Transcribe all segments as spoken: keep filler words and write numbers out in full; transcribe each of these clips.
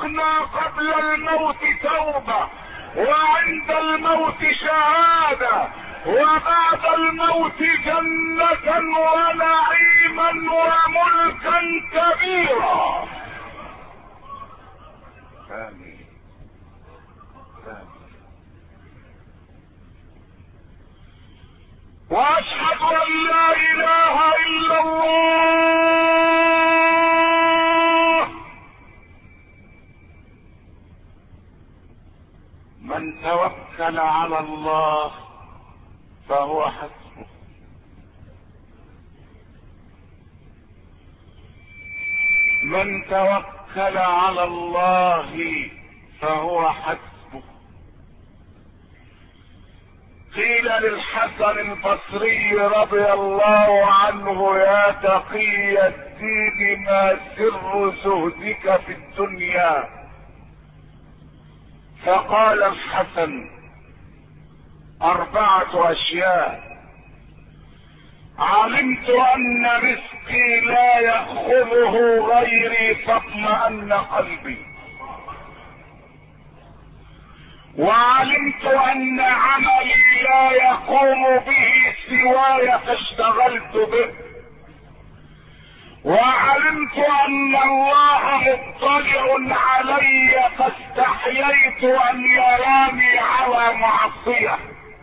رزقنا قبل الموت توبة، وعند الموت شهادة، وبعد الموت جنة ونعيما وملكا كبيرا. آمين آمين. واشهد ان لا اله الا الله. من توكل على الله فهو حسبه. من توكل على الله فهو حسبه. قيل للحسن البصري رضي الله عنه: يا تقي الدين ما سر زهدك في الدنيا؟ فقال الحسن: أربعة أشياء. علمت أن رزقي لا يأخذه غيري فاطمأن قلبي، وعلمت أن عملي لا يقوم به سواي فاشتغلت به، وعلمت أن الله مطلع علي فاستحييت أن يراني على معصية،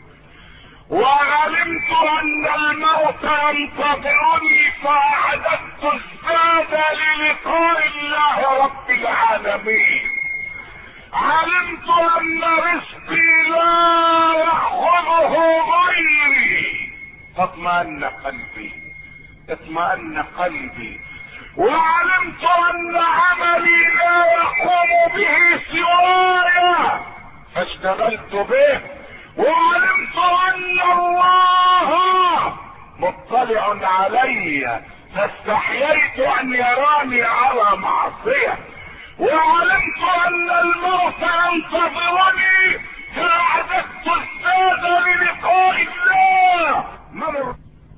وعلمت أن الموت ينتظرني فأعددت الزاد للقاء الله رب العالمين. علمت أن رزقي لا يأخذه غيري فاطمأن قلبي، اطمأن قلبي. وعلمت أن عملي لا يقوم به سواي فاشتغلت به، وعلمت أن الله مطلع علي فاستحييت أن يراني على معصية، وعلمت أن الموت ينتظرني فأعددت الزاد للقاء الله. مر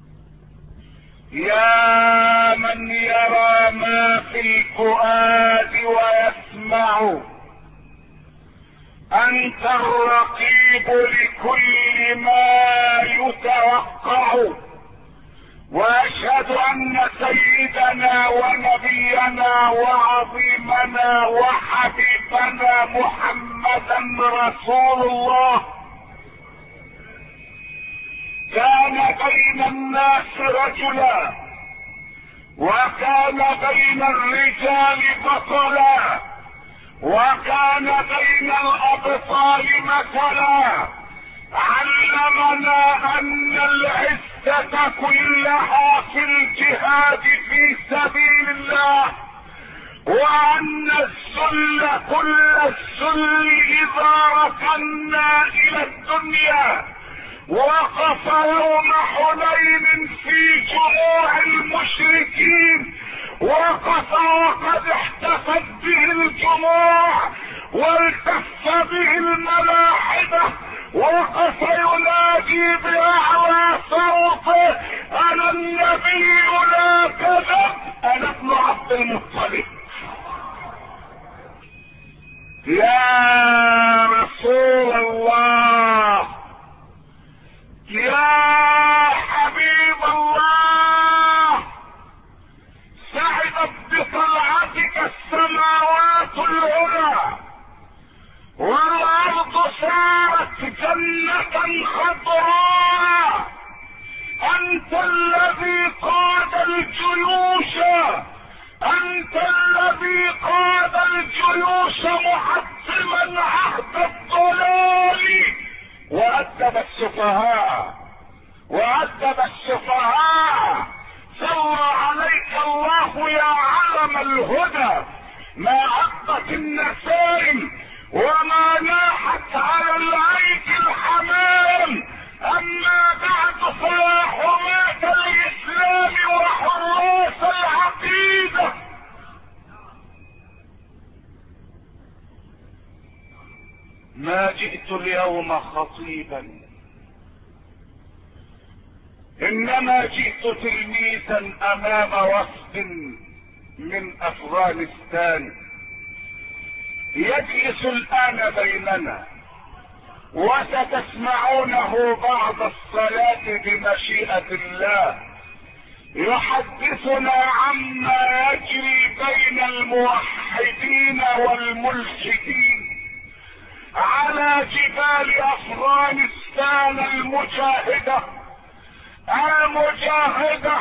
يا من يرى ما في الفؤاد ويسمع، أنت الرقيب لكل ما يتوقع. وأشهد أن سيدنا ونبينا وعظيمنا وحبيبنا محمدا رسول الله كان بين الناس رجلا، وكان بين الرجال بطلا، وكان بين الأبطال مثلا. علمنا أن العزة كلها في الجهاد في سبيل الله، وأن الذل كل الذل إذا ركنا إلى الدنيا. وقف يوم حنين في جموع المشركين، وقف وقد احتفت به الجموع والتف به الملاحدة، وقف ينادي بأعلى صوته: أنا النبي لا كذب، أنا ابن عبد المطلب. يا رسول الله، يا حبيب الله، سعدت بطلعتك السماوات العلى، والارض صارت جنة خضراء. انت الذي قاد الجيوش، انت الذي قاد الجيوش محطما عهد الضلال، وأدب السفهاء وأدب السفهاء. صلى عليك الله يا علم الهدى، ما عضت النسائم وما ناحت على العيك الحمام. أما بعد فيا حماة الإسلام وحراس العقيدة، ما جئت اليوم خطيبا، انما جئت تلميذا امام وفد من افغانستان. يجلس الآن بيننا وستسمعونه بعد الصلاة بمشيئة الله، يحدثنا عما يجري بين الموحدين والملحدين على جبال افغانستان المجاهدة المجاهدة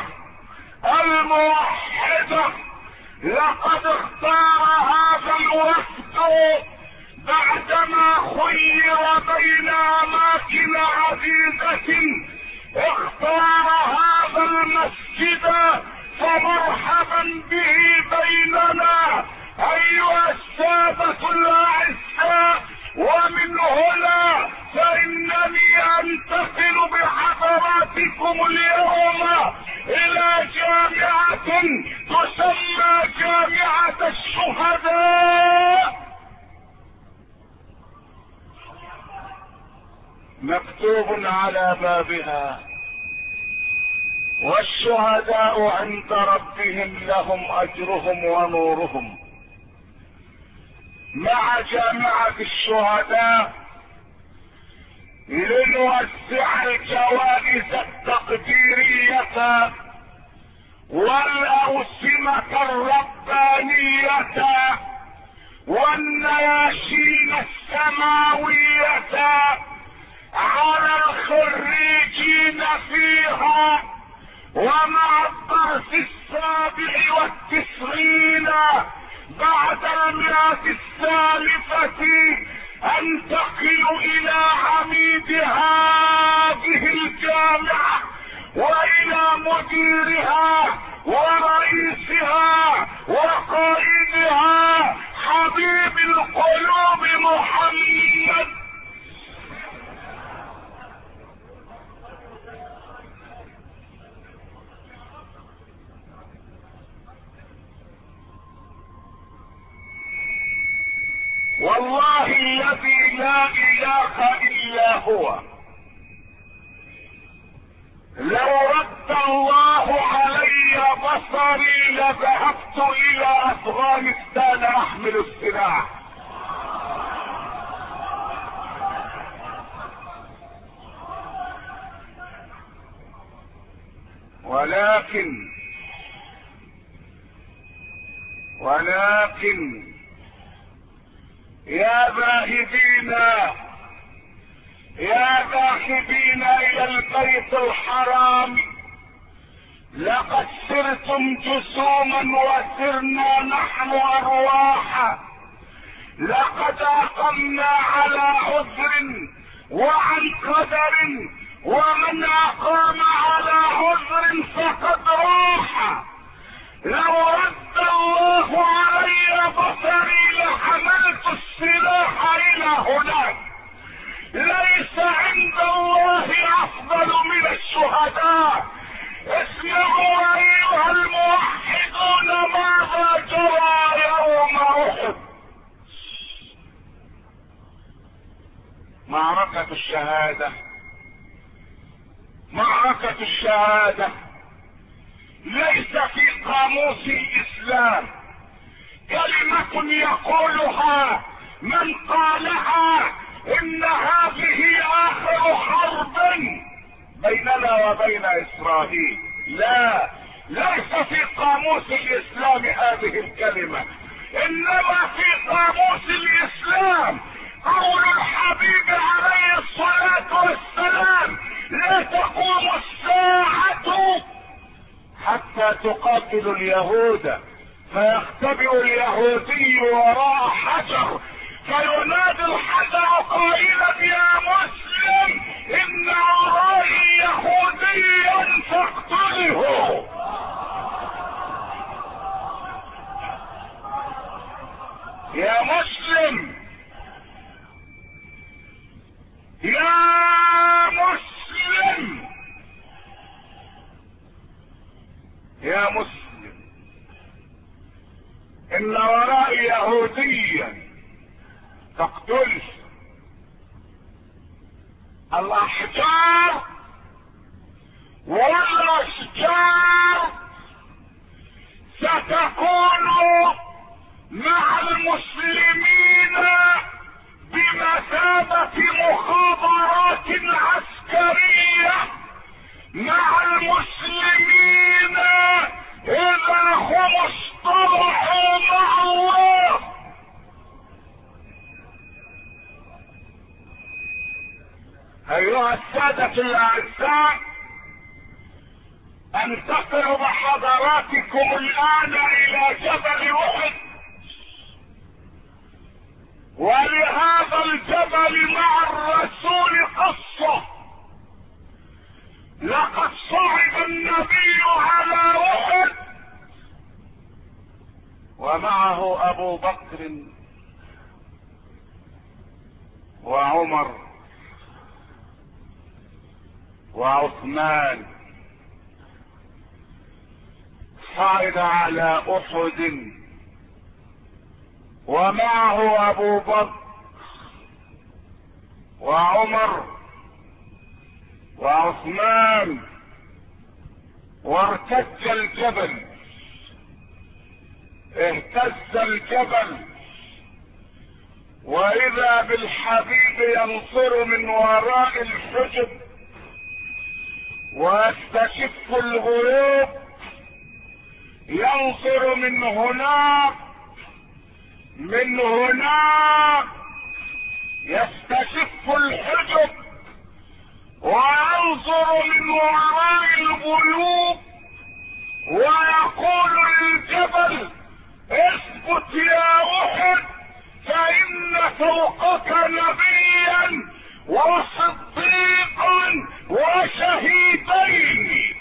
الموحدة. لقد اختار هذا الوفد بعدما خير بين اماكن عديدة، اختار هذا المسجد، فمرحبا به بيننا ايها السادة الاعزاء. ومن هنا فانني انتقل بحضراتكم اليوم الى جامعة تسمى جامعة الشهداء. مكتوب على بابها: والشهداء عند ربهم لهم اجرهم ونورهم. مع جامعة الشهداء لنوزع الجوائز التقديرية والاوسمة الربانية والنياشين السماوية على الخريجين فيها. ومع الدرس السابع والتسعين بعد المئة السالفة انتقل الى عميد هذه الجامعة والى مديرها ورئيسها وقائدها حبيب القلوب محمد. والله الذي لا اله الا هو، لو رد الله علي بصري لذهبت الى افغانستان احمل السلاح. ولكن ولكن يا ذاهبين يا ذاهبين الى البيت الحرام، لقد سرتم جسوما وسرنا نحن ارواحا. لقد اقمنا على عذر وعن قدر، ومن اقام على عذر فقد راح. لو رد الله علي بصري لحملت السلاح الى هناك. ليس عند الله افضل من الشهداء. اسمعوا ايها الموحدون ماذا جرى يوم احد. معركة الشهادة، معركة الشهادة ليس في قاموس الاسلام كلمة يقولها من قالها ان هذه اخر حرب بيننا وبين اسرائيل. لا، ليس في قاموس الاسلام هذه الكلمة، انما في قاموس الاسلام قول الحبيب عليه الصلاة والسلام: لا تقوم الساعة حتى تقاتل اليهود، فيختبئ اليهودي وراء حجر فينادي الحجر قائلا: يا مسلم ان ورائي يهوديا فاقتله. يا مسلم، يا مسلم، يا مسلم، ان ورائي يهوديا تقتله. الاحجار والاشجار ستكون مع المسلمين كتابة مخابرات عسكرية مع المسلمين اذا هم اصطلحوا مع الله. ايها السادة الاعزاء، انتقل بحضراتكم الان الى جبل احد، ولهذا الجبل مع الرسول قصة. لقد صعد النبي على احد ومعه ابو بكر وعمر وعثمان. صعد على احد ومعه ابو بكر وعمر وعثمان، وارتج الجبل، اهتز الجبل، واذا بالحبيب ينصر من وراء الحجب ويستشف الغيوب، ينصر من هناك من هناك يستشف الحجب وينظر من وراء الغيوب ويقول للجبل اثبت يا احد، فان فوقك نبيا وصديقا وشهيدين.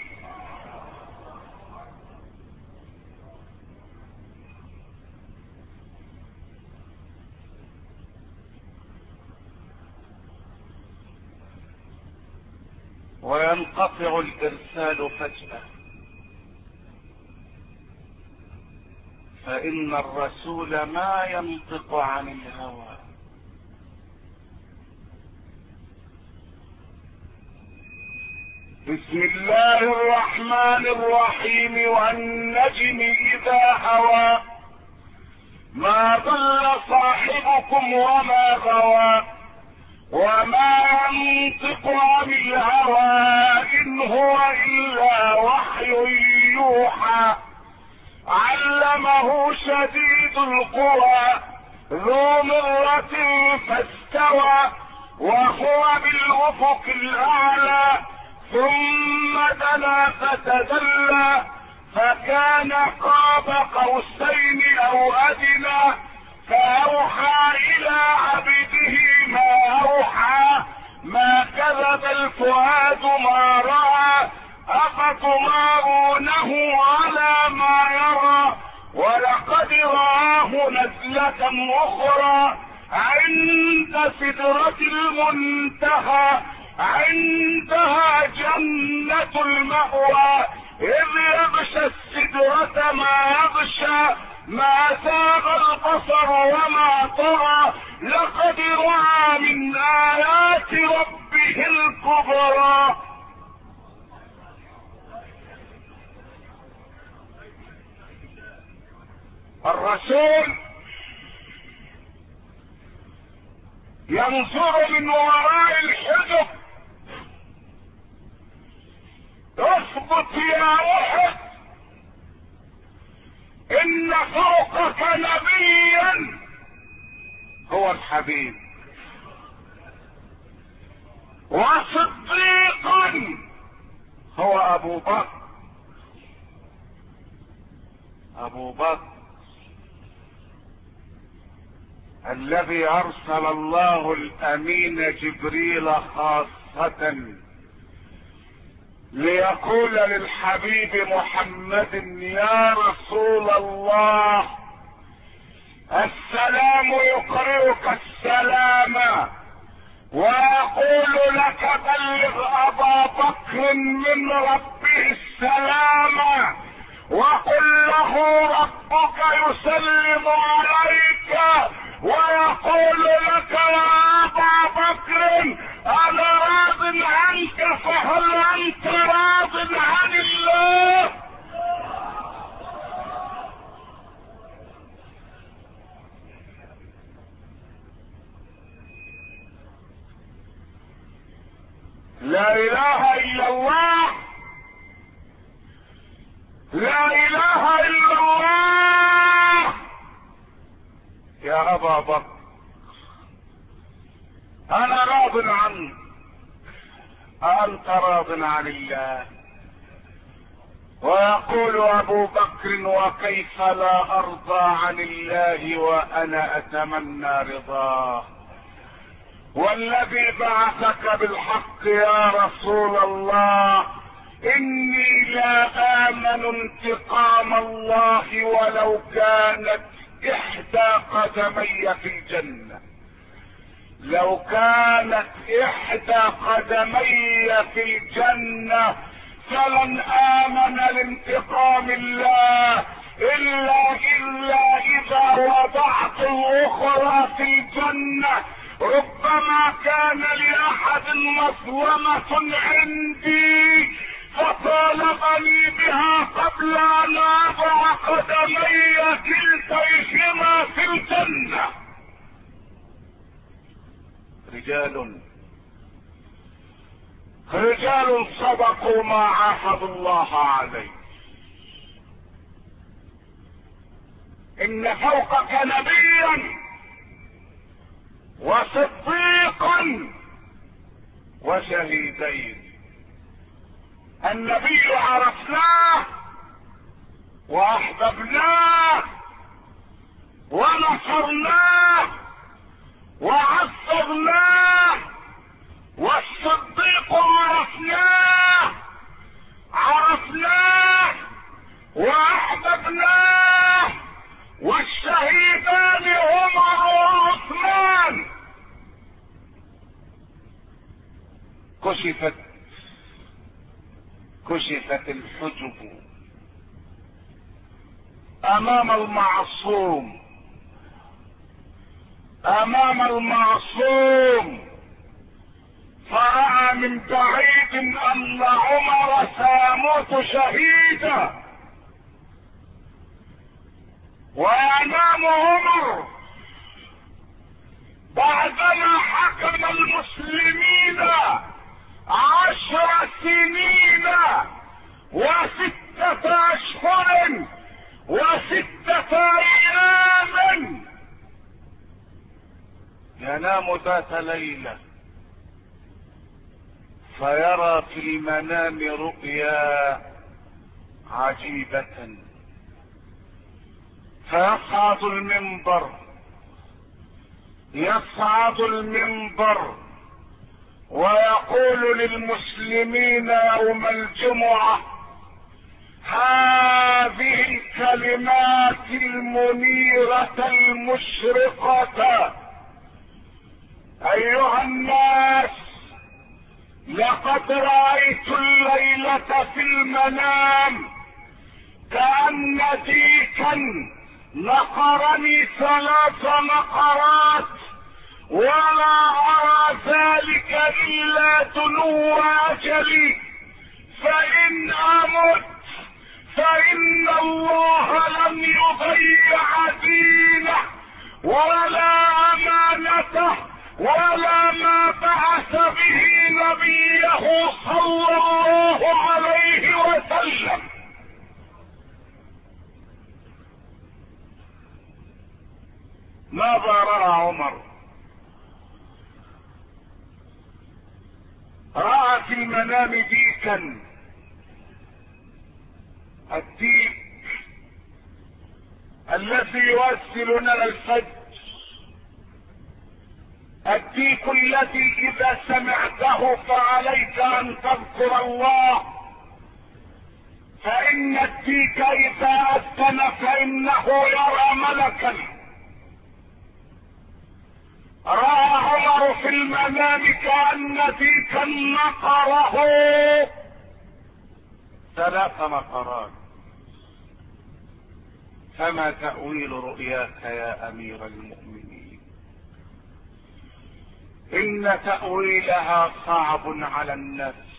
وينقطع الارسال فجأة، فان الرسول ما ينطق عن الهوى. بسم الله الرحمن الرحيم. والنجم اذا هوى ما ضل صاحبكم وما غوى وما ينطق عن الهوى ان هو الا وحي يوحى. علمه شديد القوى ذو مرة فاستوى وهو بالافق الاعلى ثم دنا فتدلى فكان قاب قوسين او ادنى فاوحى الى عبده ما اوحى ما كذب الفؤاد ما راى افتمارونه على ما يرى ولقد رآه نزلة اخرى عند سدرة المنتهى عندها جنة المأوى اذ يغشى السدرة ما يغشى ما زاغ البصر وما طغى لقد رأى من آيات ربه الكبرى. الرسول ينظر من وراء الحجب اثبت يا احد ان فوقك نبيا هو الحبيب وصديقا هو ابو بكر. ابو بكر الذي ارسل الله الامين جبريل خاصة ليقول للحبيب محمد يا رسول الله السلام يقرئك السلام ويقول لك بلغ ابا بكر من ربه السلام وقل له ربك يسلم عليك ويقول لك يا ابا بكر انا راض عنك فهل انت راض عن الله؟ لا اله الا الله، لا اله الا الله. يا ابا بكر انا راض عنك، أنت راض عن الله. ويقول ابو بكر وكيف لا ارضى عن الله وانا اتمنى رضاه، والذي بعثك بالحق يا رسول الله اني لا امن انتقام الله ولو كانت احدى قدمي في الجنة، لو كانت احدى قدمي في الجنة فلن امن لانتقام الله الا الا اذا وضعت الاخرى في الجنة. ربما كان لاحد مظلمة عندي فطالبني بها قبل ان اضع قدمي كلتيهما في الجنة. رجال رجال صدقوا ما عاهدوا الله عليه. ان فوقك نبيا وصديقا وشهيدين. النبي عرفناه واحببناه ونصرناه وعصرناه، والصديق عرفناه عرفناه واحببناه، والشهيدان عمر وعثمان. كشفت كشفت الحجب امام المعصوم امام المعصوم فرأى من بعيد ان عمر سيموت شهيدا، وينام عمر بعدما حكم المسلمين عشر سنين وستة اشهر وستة ايام. ينام ذات ليلة فيرى في المنام رؤيا عجيبة، فيصعد المنبر يصعد المنبر ويقول للمسلمين يوم الجمعة هذه الكلمات المنيرة المشرقة: ايها الناس، لقد رأيت الليلة في المنام كأن ديكا نقرني ثلاث نقرات، ولا أرى ذلك إلا دنو أجلي، فإن أمت فإن الله لم يضيع دينه ولا أمانته ولا ما بعث به نبيه صلى الله عليه وسلم. ماذا رأى عمر؟ رأى في المنام ديكا، الديك الذي يوصل لنا الفجر، الديك الذي اذا سمعته فعليك ان تذكر الله، فان الديك اذا اذن فانه يرى ملكا. رأى عمر في المنام كأن ديكا نقره ثلاث نقرات. فما تأويل رؤياك يا امير المؤمنين؟ ان تأويلها صعب على النفس،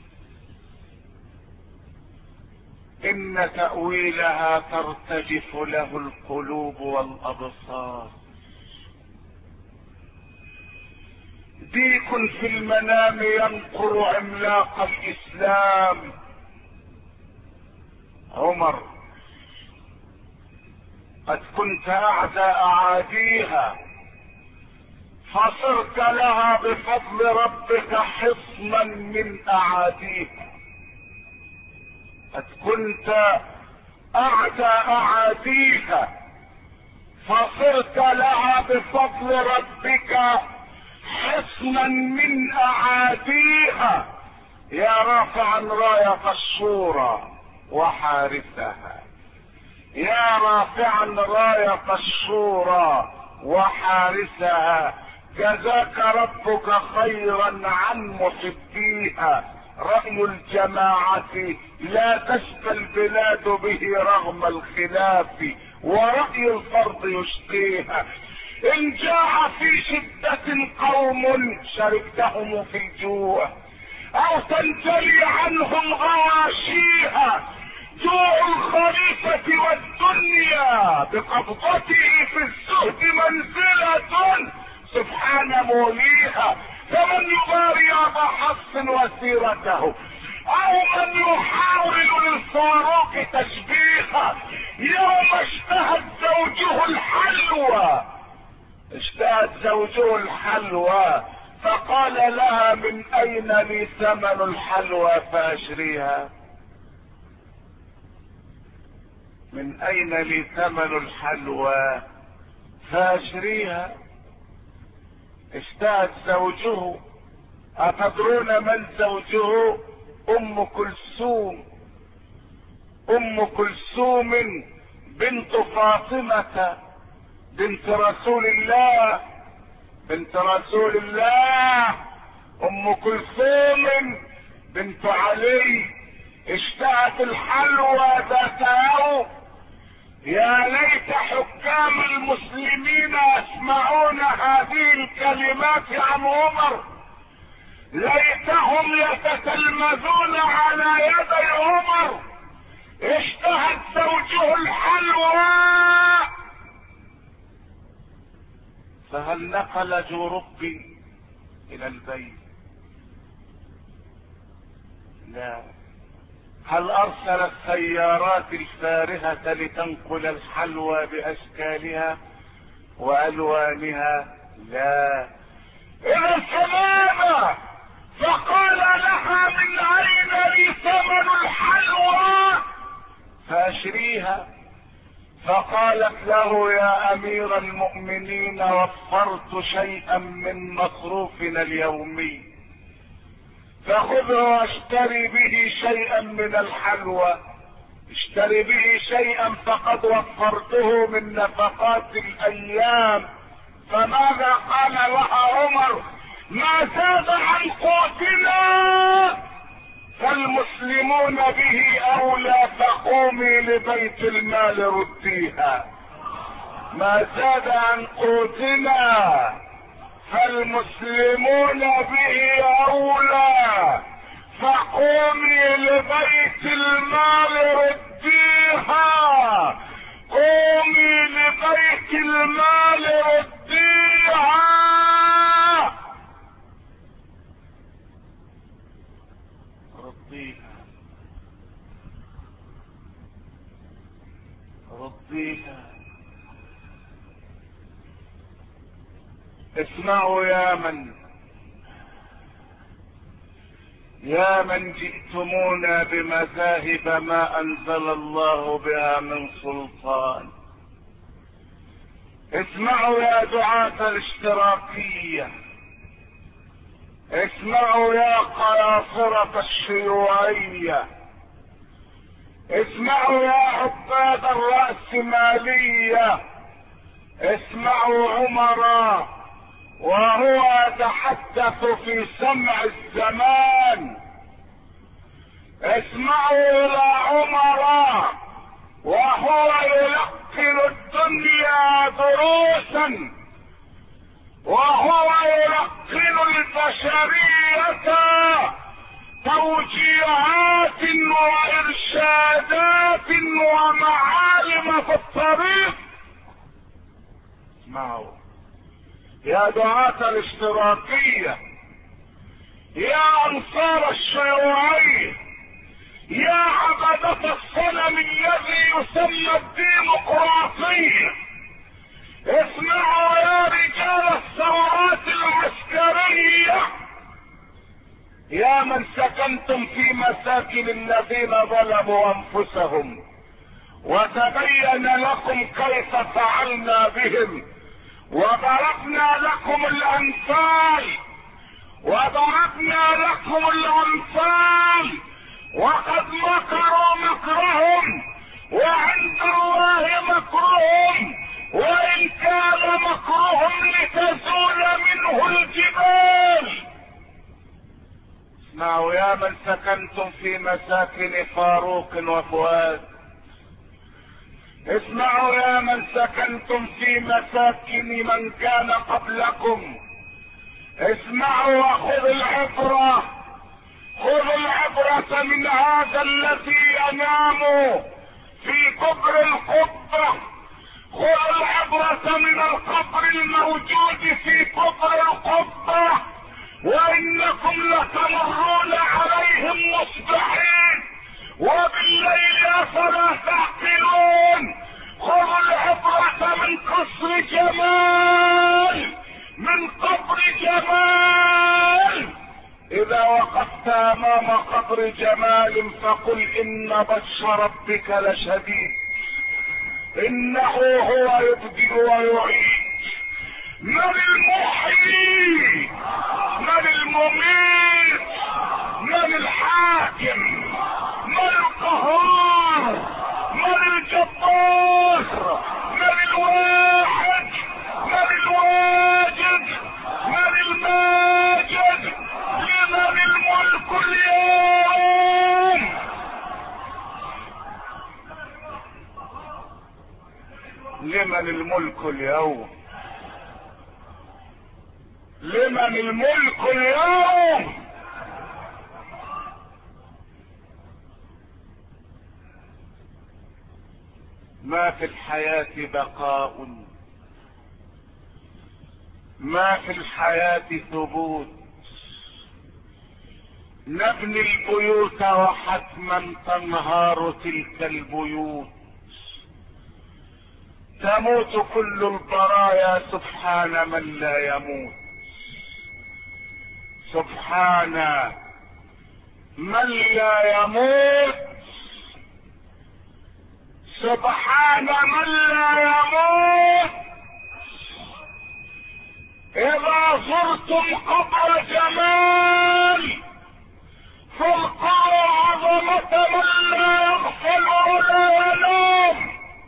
ان تأويلها ترتجف له القلوب والابصار. ديك في المنام ينقر عملاق الاسلام. عمر قد كنت اعدى اعاديها فصرت لها بفضل ربك حصنا من اعاديها. قد كنت اعدى اعاديها فصرت لها بفضل ربك حصنا من اعاديها. يا رافعا راية الشورى وحارسها، يا رافعا راية الشورى وحارسها، جزاك ربك خيرا عن محبيها. رأي الجماعة لا تشفى البلاد به رغم الخلاف، ورأي الفرد يشقيها. إن جاع في شدة قوم شاركتهم في الجوع، أو تنجلي عنهم غواشيها. جوع الخليفة والدنيا بقبضته في الزهد منزلة سبحان موليها. فمن يباري أبا حفص وسيرته، أو من يحاول للفاروق تشبيها. يوم اشتهت زوجه الحلوى، اشتهت زوجه الحلوى فقال لها من أين لي ثمن الحلوى فأشريها؟ من أين لي ثمن الحلوى فأشريها؟ اشتهت زوجه. أتدرون من زوجه؟ أم كلثوم. أم كلثوم بنت فاطمة بنت رسول الله، بنت رسول الله. أم كلثوم بنت علي اشتهت الحلوى ذات يوم. يا ليت حكام المسلمين يسمعون هذه الكلمات عن عمر، ليتهم يتتلمذون على يدي عمر. اشتهت زوجه الحلوى فهل نقل جربي الى البيت؟ لا. هل ارسل السيارات الفارهة لتنقل الحلوى باشكالها والوانها؟ لا. الى الحمامة فقال لها من اين لي ثمن الحلوى فاشريها؟ فقالت له يا امير المؤمنين وفرت شيئا من مصروفنا اليومي، فخذه واشتري به شيئا من الحلوى. اشتري به شيئا فقد وفرته من نفقات الايام. فماذا قال لها عمر؟ ما زاد عن قوتنا فالمسلمون به اولى، فقومي لبيت المال رديها. ما زاد عن قوتنا فالمسلمون به اولى، فقومي لبيت المال رديها. قومي لبيت المال رديها. رديها رديها. اسمعوا يا من يا من جئتمونا بمذاهب ما انزل الله بها من سلطان. اسمعوا يا دعاة الاشتراكية، اسمعوا يا قياصرة الشيوعية، اسمعوا يا عباد الرأسمالية، اسمعوا عمر وهو يتحدث في سمع الزمان. اسمعوا الى عمر وهو يلقن الدنيا دروسا، وهو يلقن البشرية توجيهات وارشادات ومعالم في الطريق. اسمعوا يا دعاة الاشتراكية، يا انصار الشيوعية، يا عبدة الصنم الذي يسمى الديمقراطية، اسمعوا يا رجال الثورات العسكرية، يا من سكنتم في مساكن الذين ظلموا انفسهم وتبين لكم كيف فعلنا بهم، وضربنا لكم الامثال وضربنا لكم الامثال وقد مكروا مكرهم وعند الله مكرهم، وان كان مكرهم لتزول منه الجبال. اسمعوا يا من سكنتم في مساكن فاروق وفؤاد، اسمعوا يا من سكنتم في مساكن من كان قبلكم، اسمعوا وخذوا العبرة، خذوا العبرة من هذا الذي ينام في قبر القبة، خذوا العبرة من القبر الموجود في قبر القبة، وانكم لتمرون عليهم مصبحين وبالليل افلا تعقلون. خذوا العبرة من قصر جمال، من قبر جمال. اذا وقفت امام قبر جمال فقل ان بطش ربك لشديد، انه هو يبدئ ويعيد. من المحيي، من المميت، من الحاكم، من القهار، من الجبار، من الواحد، من الواجد، من الماجد. لمن الملك اليوم؟ لمن الملك اليوم؟ لمن الملك اليوم؟ ما في الحياة بقاء، ما في الحياة ثبوت. نبني البيوت وحتما تنهار تلك البيوت، تموت كل البرايا سبحان من لا يموت، سبحان من لا يموت، سبحان من لا يموت. اذا زرتم قبر جمال فالقوا عظمة من لا يغفل ولا ينام.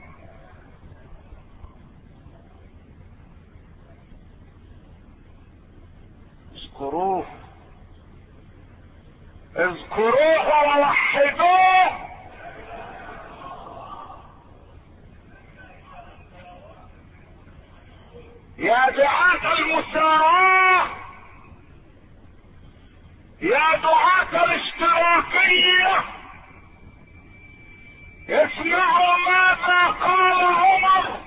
اذكروه، اذكروه ووحدوه. يا دعاة المساواة، يا دعاة الاشتراكية، اسمعوا ماذا قال عمر: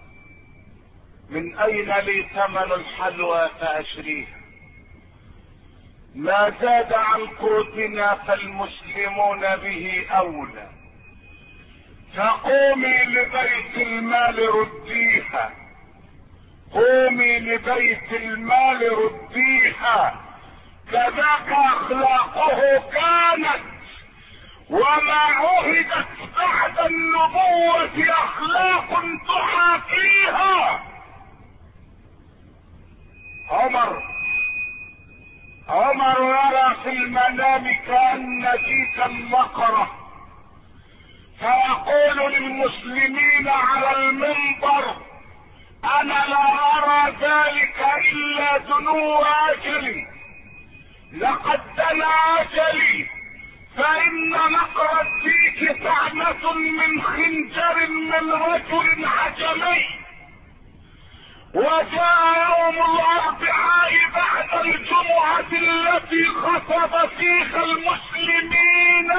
من اين لي ثمن الحلوى فاشريها؟ ما زاد عن قوتنا فالمسلمون به اولى، فقومي لبيت المال رديها، قومي لبيت المال رديها. كذاك اخلاقه كانت، وما عهدت بعد النبوة اخلاق تحاكيها. عمر عمر يرى في المنام كأن جيك النقرة، فيقول للمسلمين على المنبر: انا لا ارى ذلك الا دنو اجلي، لقد دنا اجلي، فان نقر الديك طعنة من خنجر من رجل عجمي. وجاء يوم الاربعاء بعد الجمعة التي خطب فيها المسلمين،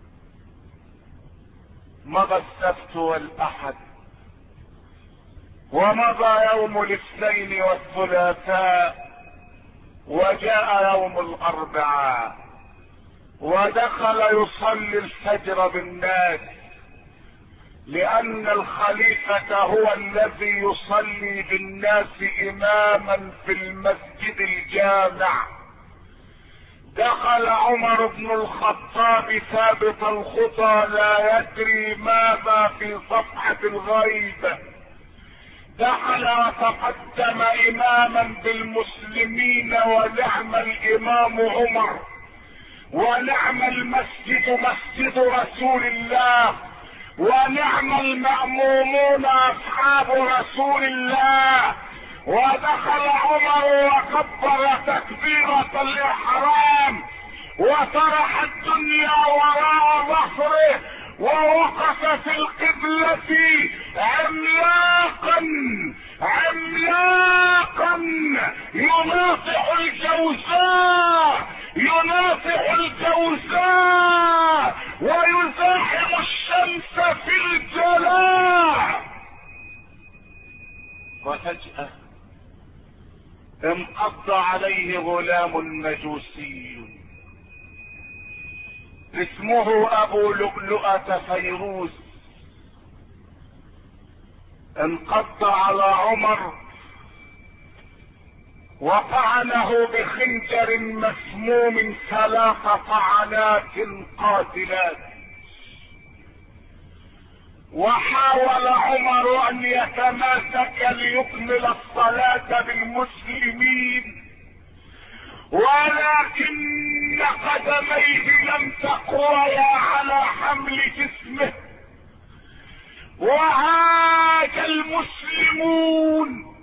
مضى السبت والاحد ومضى يوم الاثنين والثلاثاء، وجاء يوم الاربعاء، ودخل يصلي الفجر بالناس، لان الخليفة هو الذي يصلي بالناس اماما في المسجد الجامع. دخل عمر بن الخطاب ثابت الخطى لا يدري ماذا في صفحة الغيب، دخل وتقدم اماما بالمسلمين، ونعم الامام عمر، ونعم المسجد مسجد رسول الله، ونعم المأمومون اصحاب رسول الله. ودخل عمر وكبر تكبيرة الاحرام، وطرح الدنيا وراء ظهره، ووقف في القبلة عملاقا عملاقا يناصح الجوزاء يناصح الجوزاء ويزاحم الشمس في الجلاء. وفجأة انقض عليه غلام مجوسي اسمه ابو لؤلؤة فيروز، انقض على عمر وطعنه بخنجر مسموم ثلاث طعنات قاتلات. وحاول عمر ان يتماسك ليكمل الصلاة بالمسلمين، ولكن قدميه لم تقويا على حمل جسمه، وعاد المسلمون.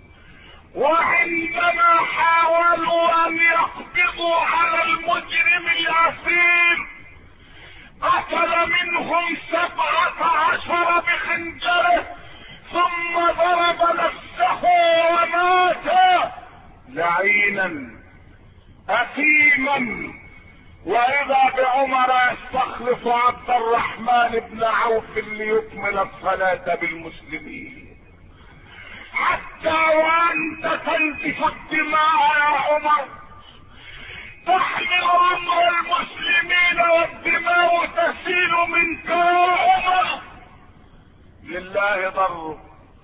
وعندما حاولوا ان يقبضوا على المجرم العظيم قتل منهم سبعة عشر بخنجره، ثم ضرب نفسه ومات لعينا اثيما. واذا بعمر يستخلف عبد الرحمن بن عوف ليكمل الصلاة بالمسلمين، حتى وانت تنزف الدماء يا عمر، تحمل امر المسلمين والدماء تسيل منك يا عمر. لله ضرك،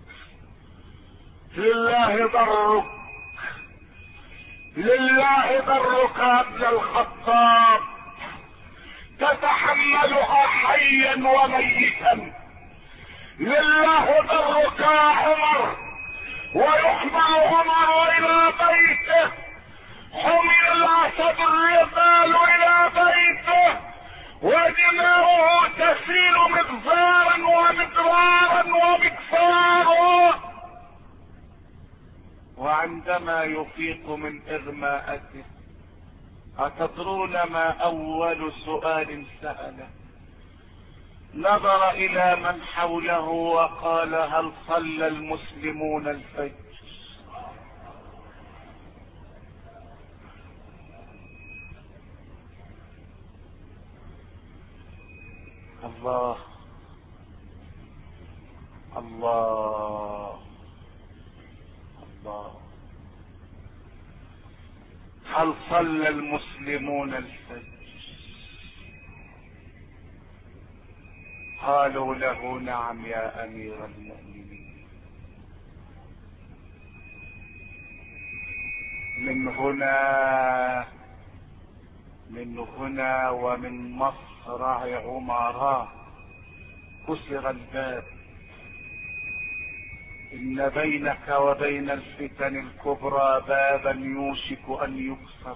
لله ضرك، لله ضرك يا ابن الخطاب، تتحملها حيا وميتا. لله ضرك يا عمر. ويحمل عمر الى بيته، حمل الاسد الرجال الى بيته، ودماؤه تسيل مغفارا ومدرارا ومكفارا. وعندما يفيق من اغماءته اتدرون ما اول سؤال سأله؟ نظر الى من حوله وقال: هل صلى المسلمون الفجر؟ الله الله الله. هل صلى المسلمون الفجر؟ قالوا له: نعم يا امير المؤمنين. من هنا من هنا ومن مصرع عمراء كسر الباب. ان بينك وبين الفتن الكبرى بابا يوشك ان يكسر.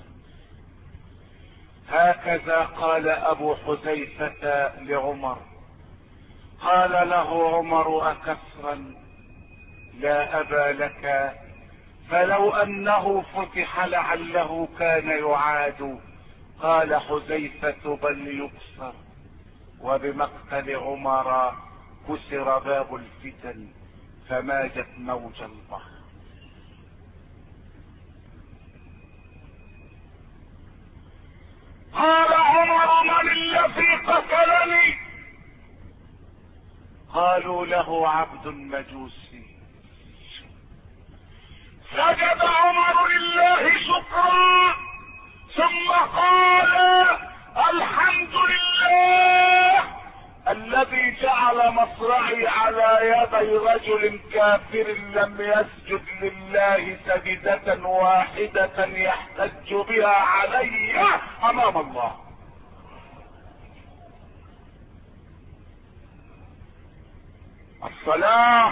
هكذا قال ابو حذيفة لعمر. قال له عمر: اكسرا؟ لا ابا لك، فلو انه فتح لعله كان يعاد. قال حذيفة: بل يكسر. وبمقتل عمر كسر باب الفتن فماجت موج البحر. قال عمر: من الذي قتلني؟ قالوا له: عبد مجوسي. ثم قال الحمد لله الذي جعل مصرعي على يدي رجل كافر لم يسجد لله سجدة واحدة يحتج بها علي امام الله. الصلاة،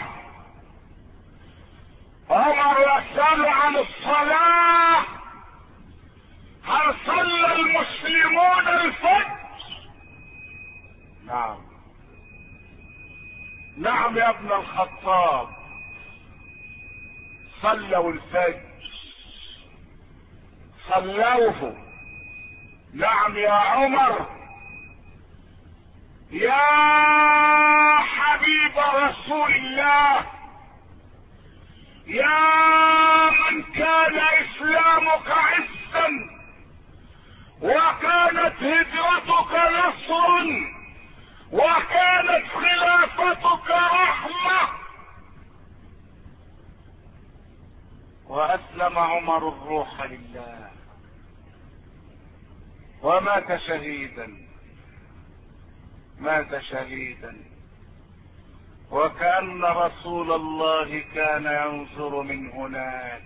عمر يسأل عن الصلاة، هل صلى المسلمون الفجر؟ نعم نعم يا ابن الخطاب، صلوا الفجر، صلوه. نعم يا عمر. يا حبيب رسول الله، يا من كان اسلامك عزا وكانت هجرتك نصرا وكانت خلافتك رحمة، واسلم عمر الروح لله ومات شهيدا، مات شهيدا. وكأن رسول الله كان ينظر من هناك،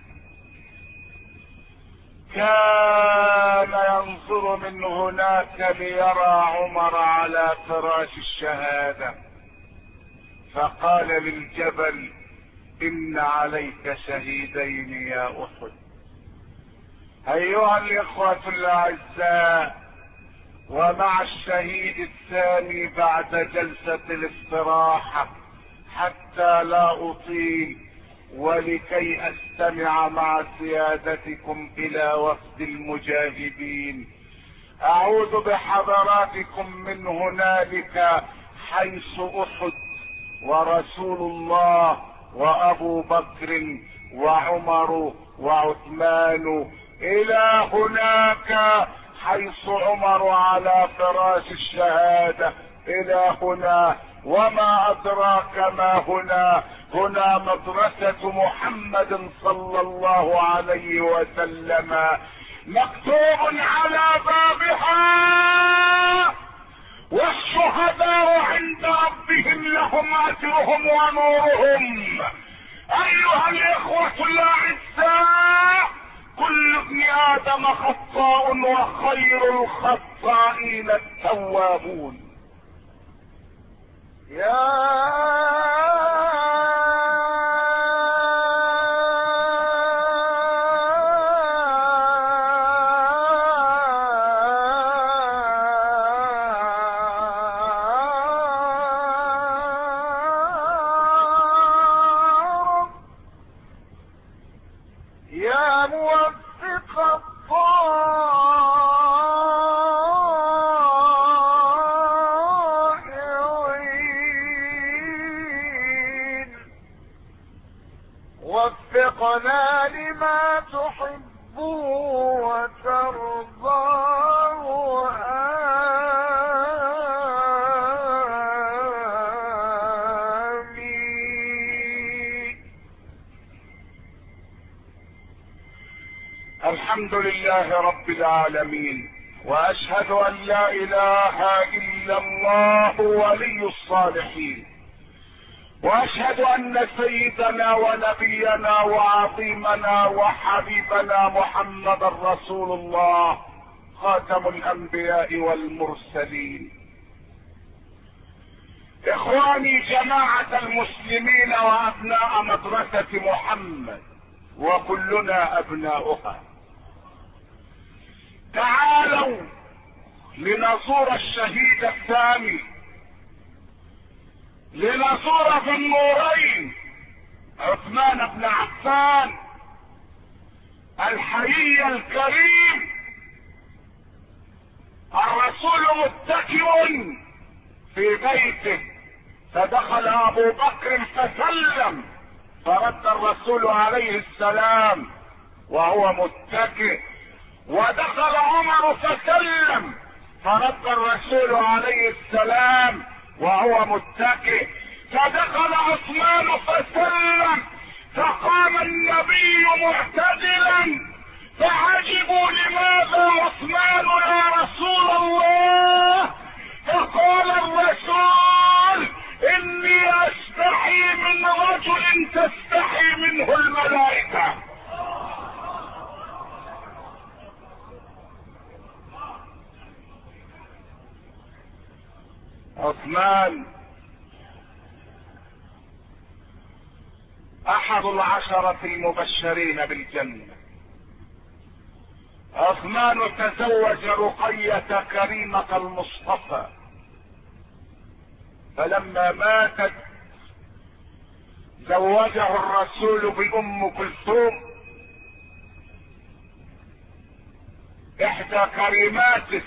كان ينظر من هناك ليرى عمر على فراش الشهادة، فقال للجبل إن عليك شهيدين يا أحد. أيها الإخوة الأعزاء، ومع الشهيد الثاني بعد جلسة الاستراحة حتى لا أطيل ولكي أستمع مع سيادتكم إلى وفد المجاهدين، أعود بحضراتكم من هنالك حيث أحد ورسول الله وأبو بكر وعمر وعثمان، إلى هناك حيث عمر على فراش الشهادة، إلى هنا. وما أدراك ما هنا؟ هنا مدرسة محمد صلى الله عليه وسلم، مكتوب على بابها والشهداء عند ربهم لهم أجرهم ونورهم. أيها الإخوة الأعزاء، كل ابن آدم خطاء وخير الخطائين التوابون. يا يا موفق الطائعين، وفقنا لما تحب وترضى، الحمد لله رب العالمين، واشهد ان لا اله الا الله ولي الصالحين، واشهد ان سيدنا ونبينا وعظيمنا وحبيبنا محمد رسول الله خاتم الانبياء والمرسلين. اخواني جماعة المسلمين وابناء مدرسة محمد، وكلنا ابناؤها، تعالوا لنزور الشهيد الثاني، لنزور ذي النورين عثمان بن عفان الحي الكريم. الرسول متكئ في بيته، فدخل ابو بكر فسلم، فرد الرسول عليه السلام وهو متكئ، ودخل عمر فسلم، فرد الرسول عليه السلام وهو متكئ، فدخل عثمان فسلم، فقام النبي معتدلا، فعجبوا لماذا منه الملائكة. عثمان احد العشرة المبشرين بالجنة. عثمان تزوج رقية كريمة المصطفى، فلما ماتت زوجه الرسول بأم كلثوم احدى كريماته.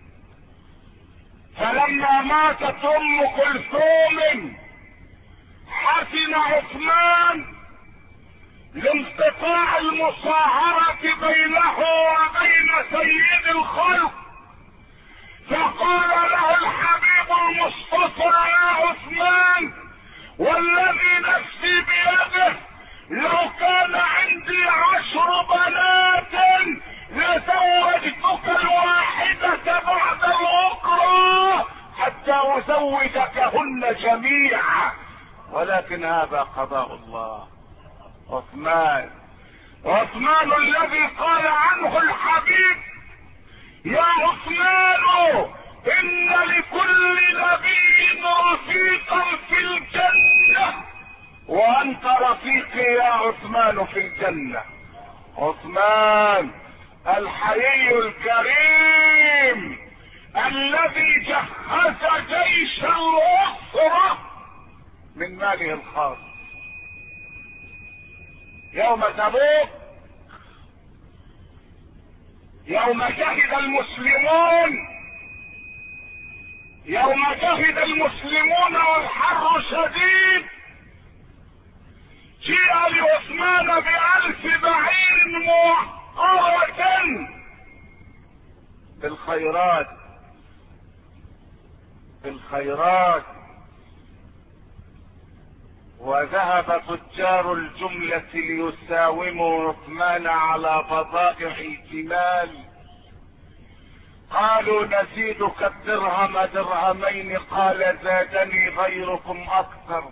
فلما ماتت ام كلثوم حزن عثمان لانقطاع المصاهرة بينه وبين سيد الخلق، فقال له الحبيب المصطفى يا عثمان والذي نفسي بيده لو كان عندي عشر بنات لزوجتك الواحدة بعد الأخرى حتى أزوجكهن جميعا، ولكن هذا قضاء الله. عثمان عثمان الذي قال عنه الحبيب يا عثمان إن لكل نبي رفيقا في الجنة وأنت رفيقي يا عثمان في الجنة. عثمان الحيي الكريم الذي جهز جيش الأسرة من ماله الخاص. يوم تبوك يوم جهد المسلمون يوم جهد المسلمون والحر شديد، جيء لعثمان بألف بعير موقرة بالخيرات بالخيرات وذهب تجار الجملة ليساوموا عثمان على بضائع الجمال. قالوا نزيدك الدرهم درهمين، قال زادني غيركم اكثر،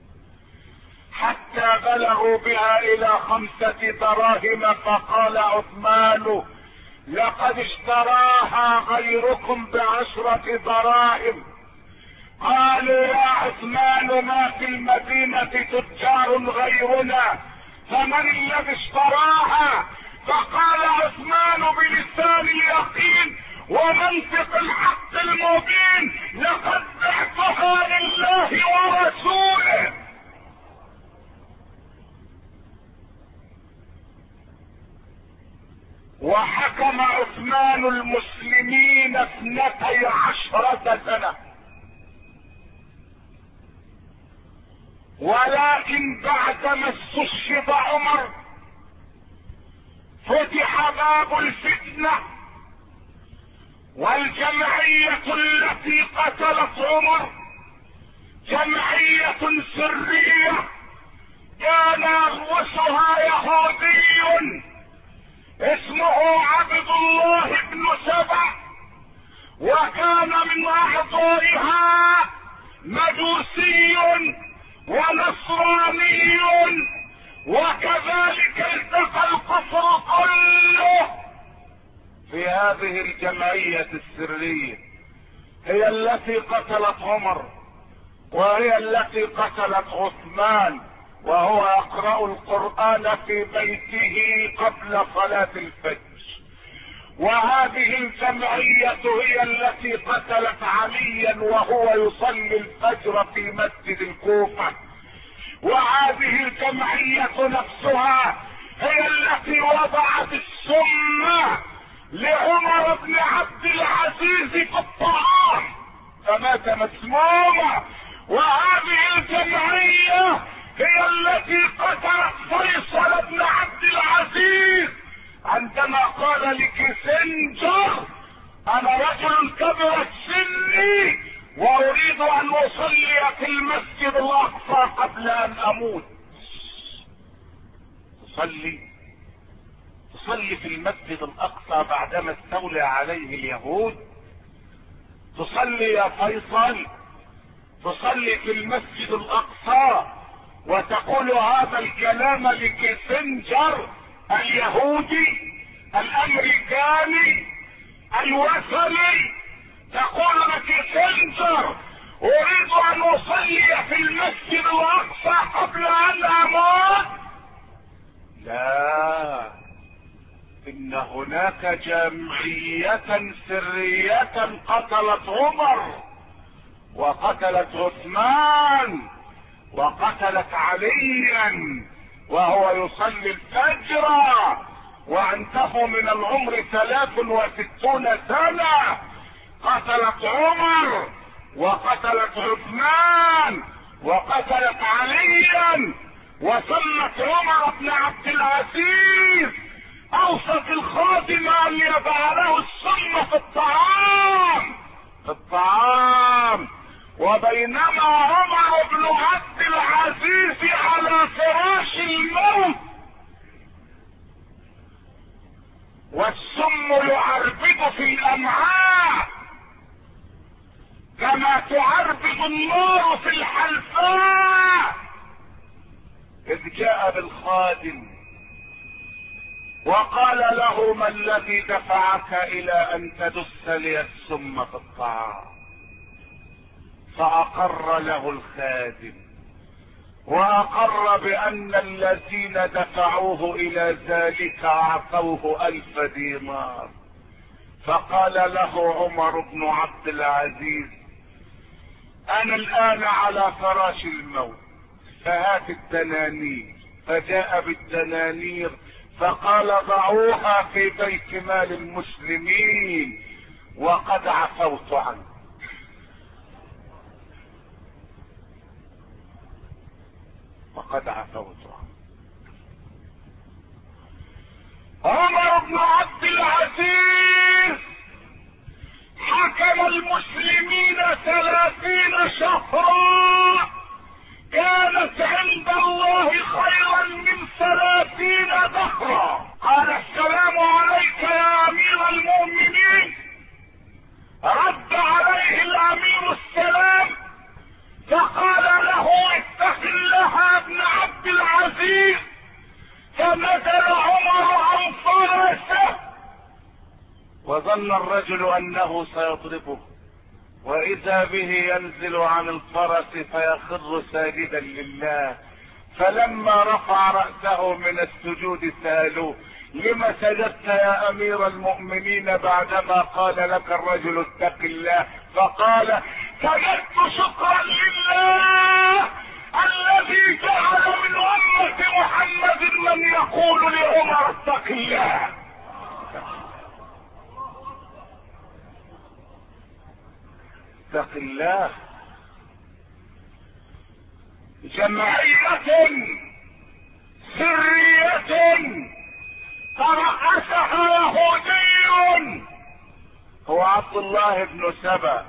حتى بلغوا بها الى خمسة دراهم. فقال عثمان لقد اشتراها غيركم بعشرة دراهم. قالوا يا عثمان ما في المدينة تجار غيرنا، فمن الذي اشتراها؟ فقال عثمان بلسان اليقين ومنطق الحق المبين لقد بعتها لله ورسوله. وحكم عثمان المسلمين اثنتي عشرة سنة، ولكن بعدما استشهد عمر فتح باب الفتنة، والجمعية التي قتلت عمر جمعية سرية كان يرأسها يهودي اسمه عبد الله بن سبع، وكان من اعضائها مجوسي ونصراني، وكذلك التقى الكفر كله في هذه الجمعية السرية. هي التي قتلت عمر، وهي التي قتلت عثمان وهو يقرأ القرآن في بيته قبل صلاة الفجر. وهذه الجمعية هي التي قتلت عليا وهو يصلي الفجر في مسجد الكوفة. وهذه الجمعية نفسها هي التي وضعت السم لعمر بن عبد العزيز في الطعام فمات مسموما. وهذه الجمعية هي التي قتلت فيصل بن عبد العزيز عندما قال لكيسنجر انا رجل كبرت سني واريد ان اصلي في المسجد الاقصى قبل ان اموت. تصلي تصلي في المسجد الاقصى بعدما استولى عليه اليهود؟ تصلي يا فيصل تصلي في المسجد الاقصى وتقول هذا الكلام لكيسنجر اليهودي الامريكاني الوثني، تقول لكيسنجر اريد ان اصلي في المسجد الاقصى قبل ان اموت. لا، ان هناك جمعية سرية قتلت عمر وقتلت عثمان وقتلت عليا وهو يصلي الفجر وعنده من العمر ثلاث وستون سنة. قتلت عمر وقتلت عثمان وقتلت عليا، وسمت عمر بن عبد العزيز اوصت الخادم ان يضع له السم في الطعام في الطعام وبينما عمر بن عبد العزيز على فراش الموت والسم يعربد في الامعاء كما تعربد النار في الحلفاء، اذ جاء بالخادم وقال له: ما الذي دفعك الى ان تدس لي السم في الطعام؟ فاقر له الخادم واقر بان الذين دفعوه الى ذلك اعطوه الف دينار. فقال له عمر بن عبد العزيز: انا الان على فراش الموت، فهات الدنانير. فجاء بالدنانير فقال: ضعوها في بيت مال المسلمين وقد عفوت عنه. وقد عفوت عنه. عمر بن عبد العزيز حكم المسلمين ثلاثين شهرا كانت عند الله خيرا من ثلاثين دهرا. قال: السلام عليك يا امير المؤمنين. رد عليه الامير السلام فقال له: اتق الله يا ابن عبد العزيز. فنزل عمر عن فرسه وظن الرجل انه سيضربه، واذا به ينزل عن الفرس فيخر ساجدا لله. فلما رفع رأسه من السجود سألوه: لما سجدت يا امير المؤمنين بعدما قال لك الرجل اتق الله؟ فقال: سجدت شكرا لله الذي جعل من امة محمد من يقول لعمر اتق الله. اتق الله. جمعية سرية ترأسها يهودي هو عبد الله بن سبأ،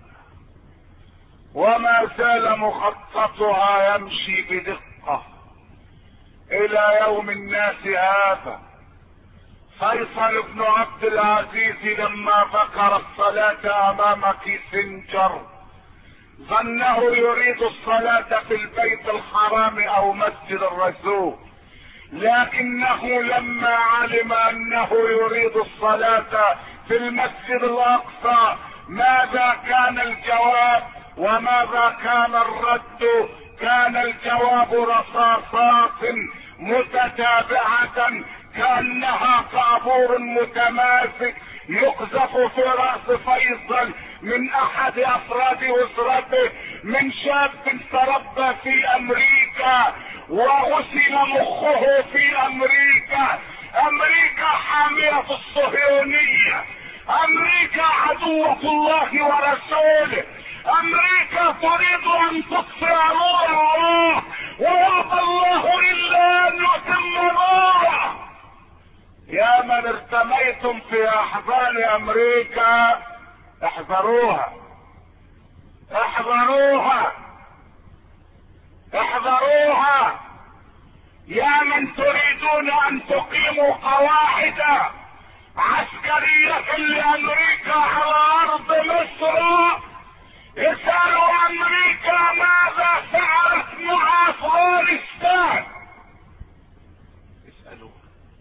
وما زال مخططها يمشي بدقة الى يوم الناس هذا. فيصل بن عبد العزيز لما ذكر الصلاة امام كيسنجر ظنه يريد الصلاة في البيت الحرام او مسجد الرسول، لكنه لما علم انه يريد الصلاة في المسجد الاقصى ماذا كان الجواب وماذا كان الرد؟ كان الجواب رصاصات متتابعة كأنها طابور متماسك يقذف في رأس فيصل من احد افراد اسرته، من شاب تربى في امريكا وغسل مخه في امريكا. امريكا حامية الصهيونية، امريكا عدوة الله ورسوله، امريكا تريد ان تطفئ نور الله ويأبى الله الا ان يتم نوره. يا من ارتميتم في احضان امريكا احذروها احذروها احذروها. يا من تريدون ان تقيموا قواعد عسكرية لامريكا على ارض مصر، اسألوا امريكا ماذا فعلت مع افغانستان. اسألوه.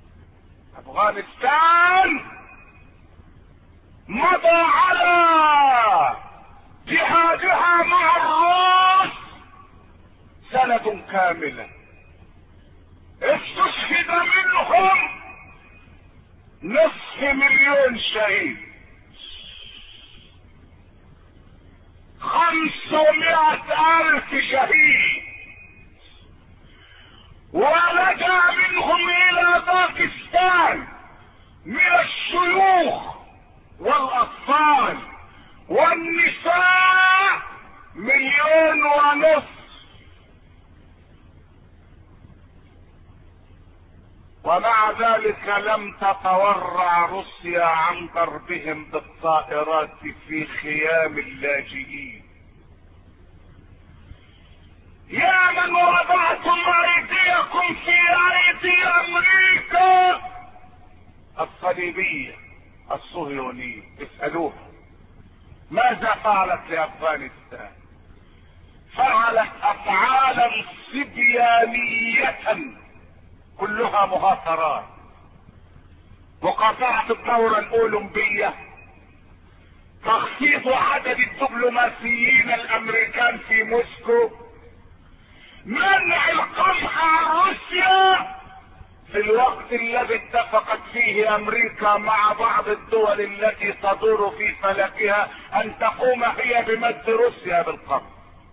افغانستان مضى على جهادها مع الروس سنة كاملة، استشهد منهم نصف مليون شهيد، خمسمائة الف شهيد، ولجأ منهم الى باكستان من الشيوخ والاطفال والنساء مليون ونصف. ومع ذلك لم تتورع روسيا عن ضربهم بالطائرات في خيام اللاجئين. يا من وضعتم ايديكم في ايدي امريكا الصليبية الصهيونية، اسألوها ماذا فعلت لافغانستان؟ فعلت افعالا صبيانية كلها مهاترات. مقاطعة الدورة الاولمبية، تخفيض عدد الدبلوماسيين الامريكان في موسكو، منع القمح عن روسيا في الوقت الذي اتفقت فيه امريكا مع بعض الدول التي تدور في فلكها ان تقوم هي بمد روسيا بالقمح.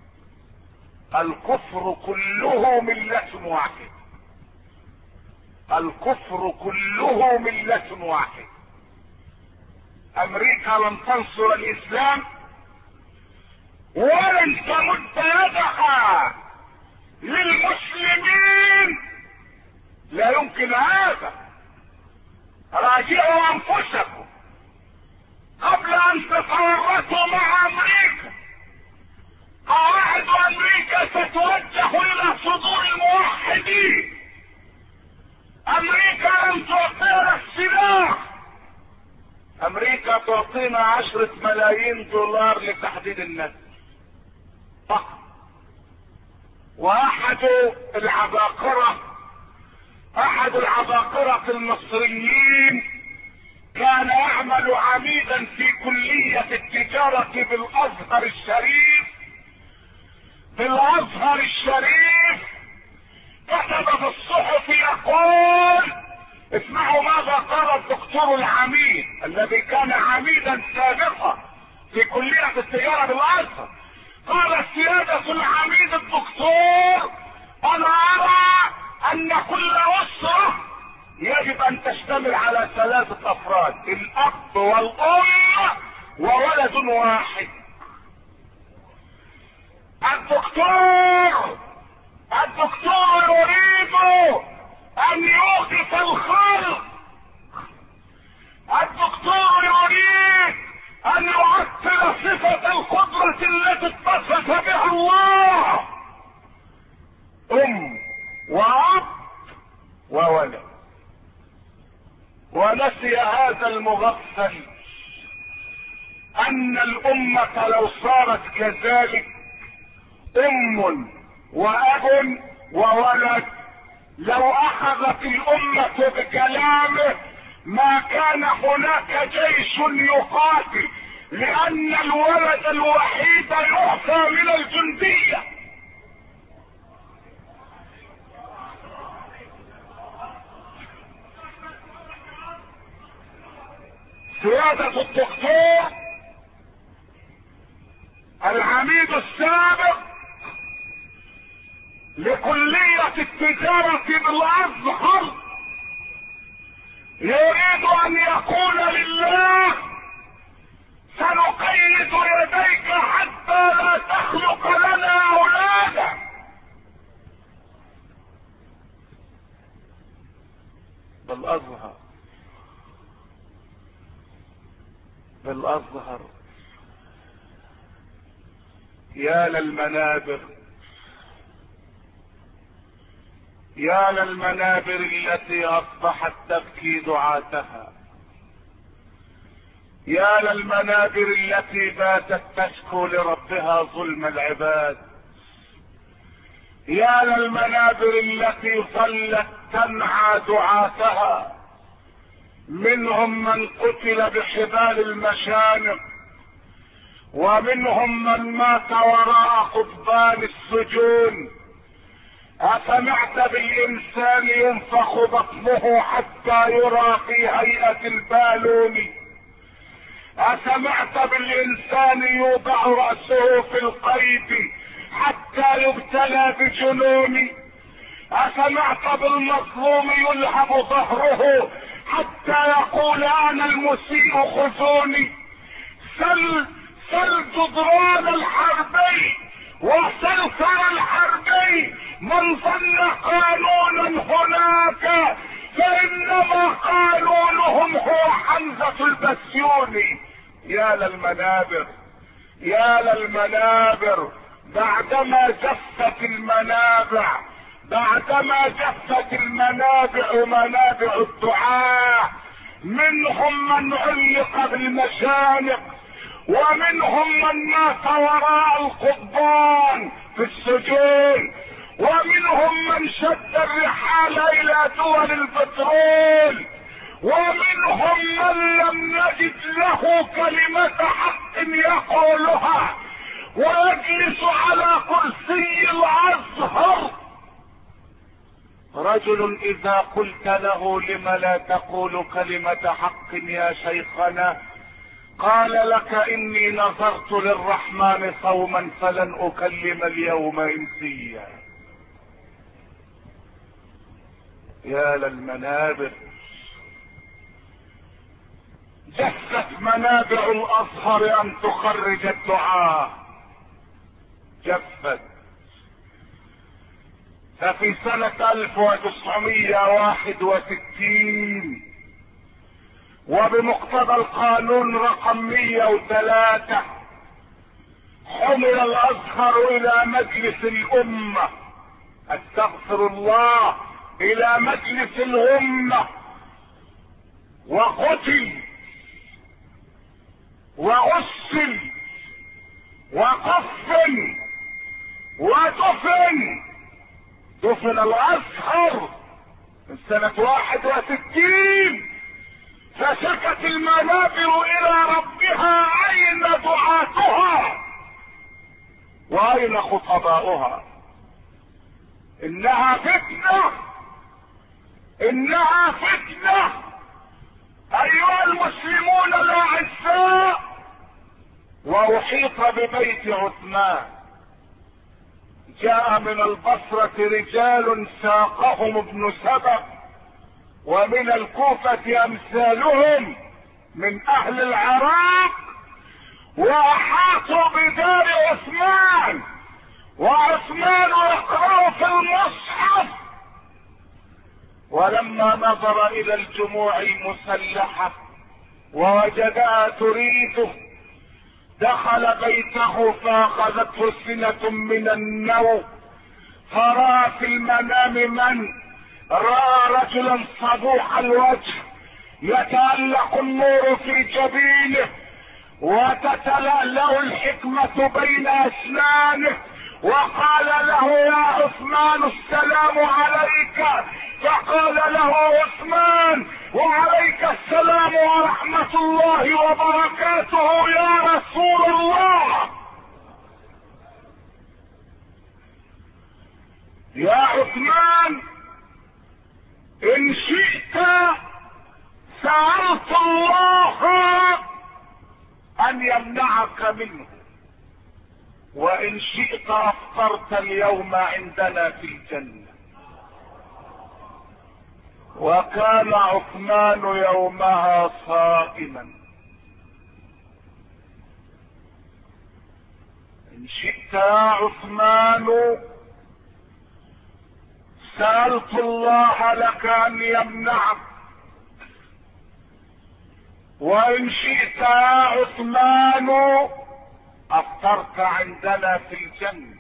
الكفر كله ملة واحد، الكفر كله ملة واحد. امريكا لن تنصر الاسلام ولن تمد يدها للمسلمين، لا يمكن هذا. راجعوا انفسكم قبل ان تتورطوا مع امريكا. قواعد امريكا ستوجه الى صدور الموحدين. امريكا لم تعطينا السلاح، امريكا تعطينا عشرة ملايين دولار لتحديد النسل فقط. واحد العباقرة احد العباقرة المصريين كان يعمل عميدا في كلية التجارة بالازهر الشريف بالازهر الشريف كتب في الصحف يقول، اسمعوا ماذا قال الدكتور العميد الذي كان عميدا سابقا في كلية التجارة بالازهر. قال سيادة العميد الدكتور، انا ارى ان كل اسرة يجب ان تشتمل على ثلاثة افراد، الاب والام وولد واحد. الدكتور الدكتور يريد ان يوقف الخلق، الدكتور يريد ان يعطل صفة القدرة التي اتصف بها الله، ام واب وولد. ونسي هذا المغفل ان الامة لو صارت كذلك ام واب وولد، لو اخذت الامة بكلامه ما كان هناك جيش يقاتل، لان الولد الوحيد يعفى من الجندية. سيادة الدكتور العميد السابق لكلية التجارة بالازهر يريد ان يقول لله سنقيد يديك حتى لا تخلق لنا اولادا. بالازهر بالازهر يا للمنابر، يا للمنابر التي اصبحت تبكي دعاتها، يا للمنابر التي باتت تشكو لربها ظلم العباد، يا للمنابر التي ظلت تنعى دعاتها، منهم من قتل بحبال المشانق، ومنهم من مات وراء قضبان السجون. أسمعت بالإنسان ينفخ بطنه حتى يرى في هيئة البالون؟ أسمعت بالإنسان يوضع رأسه في القيد حتى يبتلى بجنون؟ أسمعت بالمظلوم يلهب ظهره حتى يقول أنا المسيء خذوني؟ سل سل جدران الحربي وسل ثرى الحربي، من ظن قانونا هناك فإنما قانونهم هو حمزة البسيوني. يا للمنابر، يا للمنابر، بعدما جفت المنابع، بعدما جفت المنابع منابع الدعاء، منهم من علق بالمشانق، ومنهم من مات وراء القضبان في السجون، ومنهم من شد الرحال الى دول البترول، ومنهم من لم يجد له كلمة حق يقولها ويجلس على كرسي الازهر. رجل اذا قلت له لم لا تقول كلمة حق يا شيخنا، قال لك اني نظرت للرحمن صوما فلن اكلم اليوم انسيا. يا للمنابر، جفت منابع الازهر ان تخرج الدعاء، جفت. ففي سنة الف وتسعمائة وواحد وستين وبمقتضى القانون رقم مئة وثلاثة حمل الازهر الى مجلس الامة، استغفر الله، الى مجلس الامة، وقتل وغسل وقفل ودفن. دفن الازهر من سنة واحد وستين، فشكت المنابر الى ربها اين دعاتها واين خطباؤها؟ انها فتنة، انها فتنة ايها المسلمون الاعزاء. واحيط ببيت عثمان، جاء من البصرة رجال ساقهم ابن سبأ، ومن الكوفة امثالهم من اهل العراق، واحاطوا بدار عثمان، وعثمان يقرأ في المصحف. ولما نظر الى الجموع المسلحة ووجدها تريده، دخل بيته فاخذته سنة من النوم، فرأى في المنام من رأى رجلا صبوح الوجه يتألق النور في جبينه وتتلألأ الحكمة بين اسنانه، وقال له يا عثمان السلام عليك، فقال له عثمان وعليك السلام ورحمة الله وبركاته يا رسول الله. يا عثمان ان شئت سألت الله ان يمنعك منه، وان شئت افطرت اليوم عندنا في الجنة. وكان عثمان يومها صائما. ان شئت يا عثمان سألت الله لك ان يمنعك، وان شئت يا عثمان افطرت عندنا في الجنة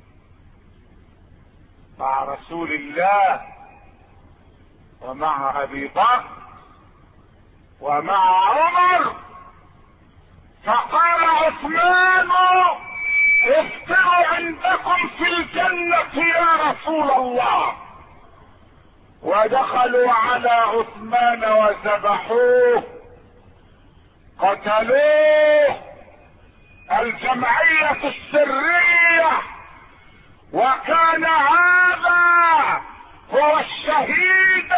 مع رسول الله ومع ابي بكر ومع عمر. فقال عثمان افطروا عندكم في الجنة يا رسول الله. ودخلوا على عثمان وذبحوه، قتلوه الجمعية السرية. وكان هذا هو الشهيد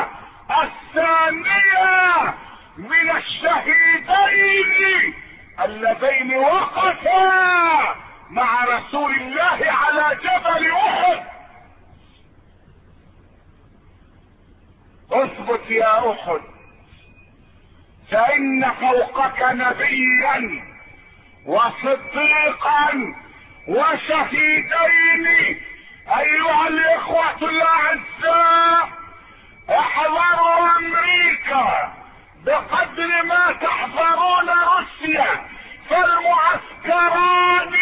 الثانية من الشهيدين اللذين وقفا مع رسول الله على جبل احد. اثبت يا احد، فان فوقك نبيا وصديقا وشهيدين. ايها الاخوة الاعزاء، احذروا امريكا بقدر ما تحذرون روسيا، فالمعسكران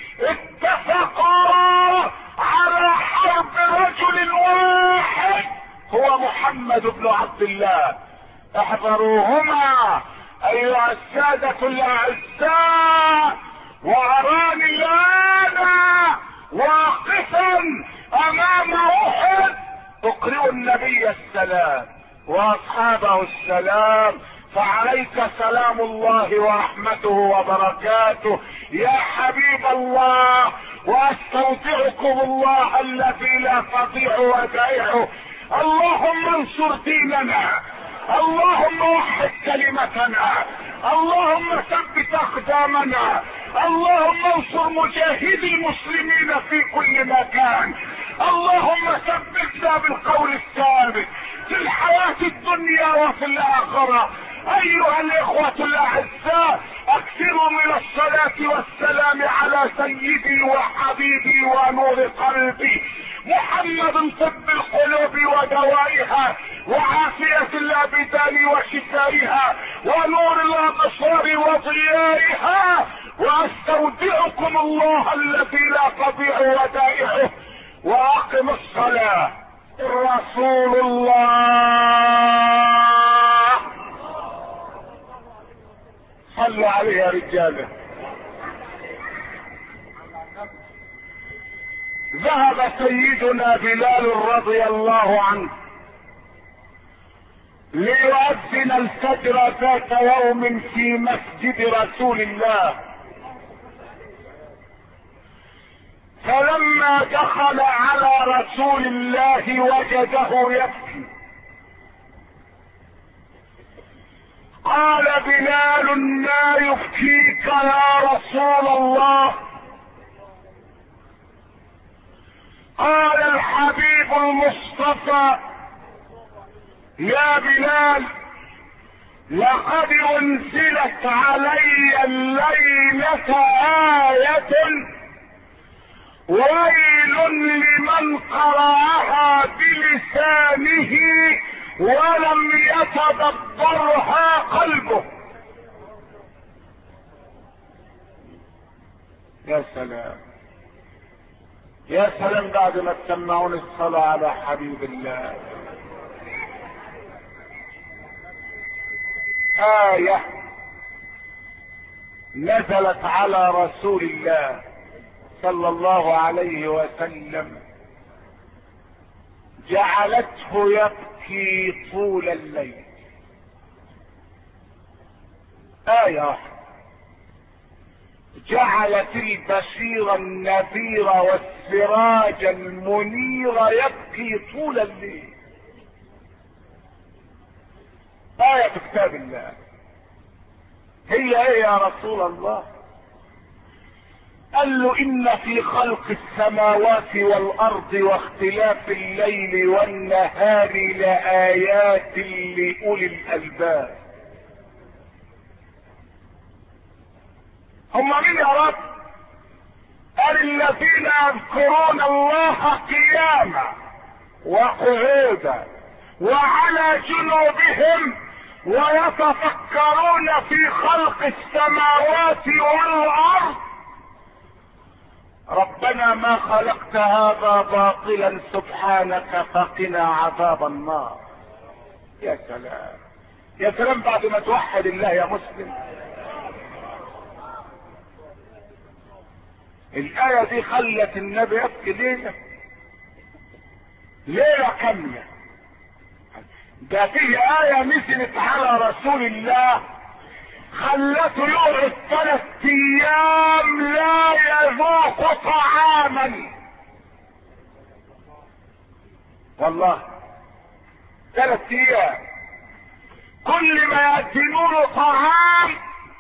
اتفقا على حرب رجل واحد هو محمد بن عبد الله. احذروهما ايها السادة الاعزاء. واراني الان واقفا امام احد اقرئ النبي السلام واصحابه السلام، فعليك سلام الله ورحمته وبركاته يا حبيب الله. واستودعكم الله الذي لا تضيع ودائعه. اللهم انصر ديننا، اللهم وحد كلمتنا، اللهم ثبت اقدامنا، اللهم انصر مجاهدي المسلمين في كل مكان، اللهم ثبتنا بالقول الثابت في الحياة الدنيا وفي الاخرة. ايها الاخوة الاعزاء، اكثروا من الصلاة والسلام على سيدي وحبيبي ونور قلبي محمد، طب القلوب ودوائها وعافية الابدان وشفائها ونور الابصار وضيائها. واستودعكم الله الذي لا تضيع ودائعه. واقم الصلاة. رسول الله صلوا عليه يا رجاله. ذهب سيدنا بلال رضي الله عنه ليؤذن الفجر ذات يوم في مسجد رسول الله، فلما دخل على رسول الله وجده يبكي. قال بلال: ما يبكيك يا رسول الله؟ قال الحبيب المصطفى: يا بلال، لقد انزلت علي الليلة آية ويل لمن قرأها بلسانه ولم يتدبرها قلبه. يا سلام يا سلام، بعد ما تسمعون الصلاة على حبيب الله. آية نزلت على رسول الله صلى الله عليه وسلم جعلته يبكي طول الليل. آية جعلت البشير النذير والسراج المنير يبكي طول الليل. آية في كتاب الله. هي ايه يا رسول الله؟ قال له: ان في خلق السماوات والارض واختلاف الليل والنهار لآيات لأولي الألباب. هم مين يا رب؟ قال: الذين يذكرون الله قياما وقعودا وعلى جنوبهم ويتفكرون في خلق السماوات والارض ربنا ما خلقت هذا باطلا سبحانك فقنا عذاب النار. يا سلام يا سلام، بعد ما توحد الله يا مسلم. الآية دي خلت النبي يبكي ليلة ليلة كاملة. ده في آية نزلت على رسول الله خلته يقعد ثلاث ايام لا يذوق طعاما. والله ثلاث ايام كل ما يقدموا له طعام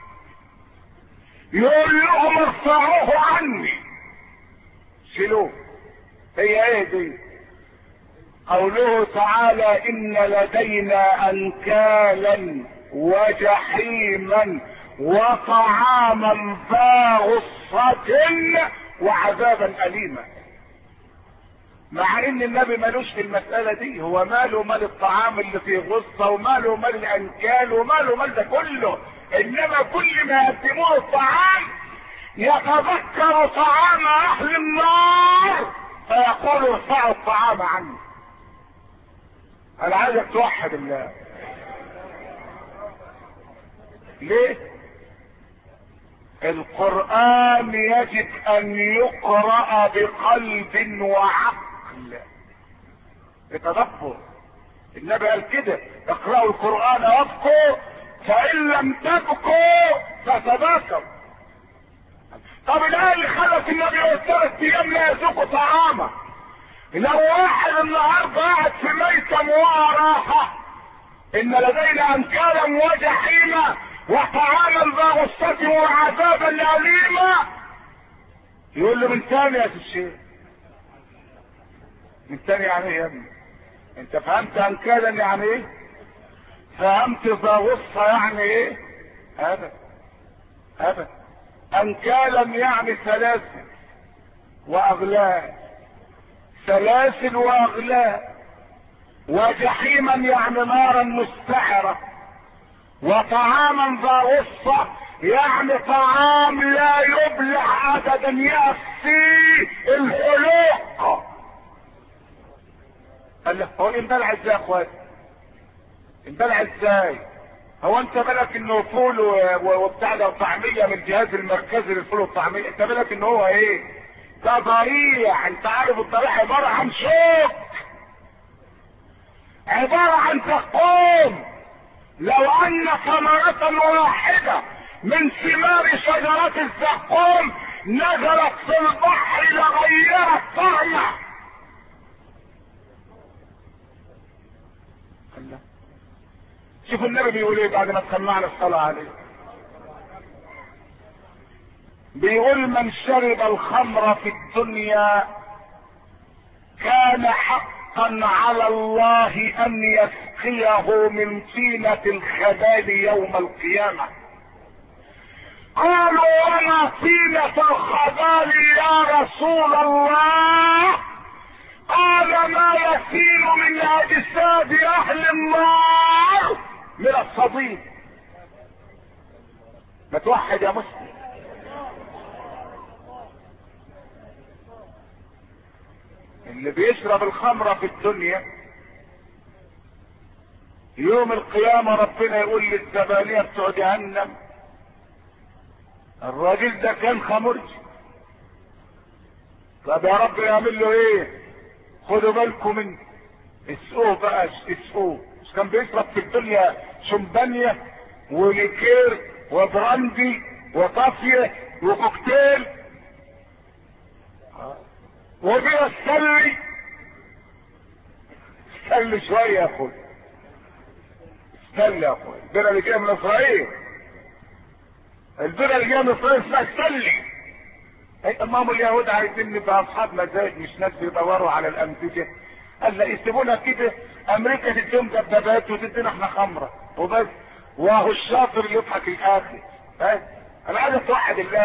يقول لهم ارفعوه عني، شيلوه. هي ايه دي؟ قوله تعالى ان لدينا انكالا وجحيما وطعاما ذا غصة وعذابا أليما. مع ان النبي مالوش في المسألة دي، هو ماله مال الطعام اللي فيه غصة وماله مال الانكال وماله مال ده كله، انما كل ما يقدموه الطعام يتذكر طعام اهل النار فيقول ارفعوا الطعام عني. انا عايزك توحد الله. ليه؟ القرآن يجب ان يقرأ بقلب وعقل بتدبر. النبي قال كده اقرأوا القرآن وابكوا فإن لم تبكوا فتباكوا. طب الآية اللي خلت النبي ثلاث أيام لا يذوق طعامه، لو واحد النهارده قاعد في ميتم وراحة إن لدينا أنكالا وجحيما وطعاما ذا غصة وعذابا أليما، يقول له من تاني يا الشيخ، من تاني يعني ايه يا ابني؟ انت فهمت انكالا يعني ايه؟ فهمت ذا غصة يعني ايه؟ ابدا ابدا. انكالا يعني سلاسل واغلال، سلاسل واغلال. وجحيما يعني نارا مستعرة. وطعاما ذا غصة يعني طعام لا يبلع ابدا يأسي الحلوق. قال له هو انبلع ازاي يا اخواتي؟ انبلع ازاي؟ هو انت بالك انه فول وبتاع ده وطعميه من الجهاز المركزي للفول والطعميه؟ انت بالك ان هو ايه؟ ده ضريع. انت عارف الضريع عباره عن شوك، عباره عن زقوم. لو ان ثمرة واحدة من ثمار شجرات الزقوم نزلت في البحر لغيرت طعمه. شوفوا النبي بيقول ايه بعد ما سمعنا الصلاة عليه. بيقول من شرب الخمر في الدنيا كان حقا على الله ان يسقيه من طينة الخبال يوم القيامة. قالوا وما طينة الخبال يا رسول الله؟ قال ما يسيل من اجساد اهل النار من الصديد. ما توحد يا مسلم. اللي بيشرب الخمرة في الدنيا يوم القيامة ربنا يقول للزبانية بتوع جهنم الراجل ده كان خمرجي. طب يا رب يعمل له ايه؟ خدوا بالكم منه، اسقوه بقى، اسقوه. مش كان بيشرب في الدنيا شمبانيا وليكير وبراندي وطافية وكوكتيل وبيا السلي؟ استل شوية يا اخوي، استل يا اخوي. البيرة اللي جاية من اسرائيل، البيرة اللي جاية من اسرائيل اسمها السلي. امام اليهود عايزين نبقى اصحاب مزاج مش ناس بيدوروا على الامزجه. قال لا يسيبونا كده، امريكا تديهم دبابات وتدينا احنا خمره وبس، وهو الشاطر اللي يضحك الاخر. بس انا عايز اتوحد الله.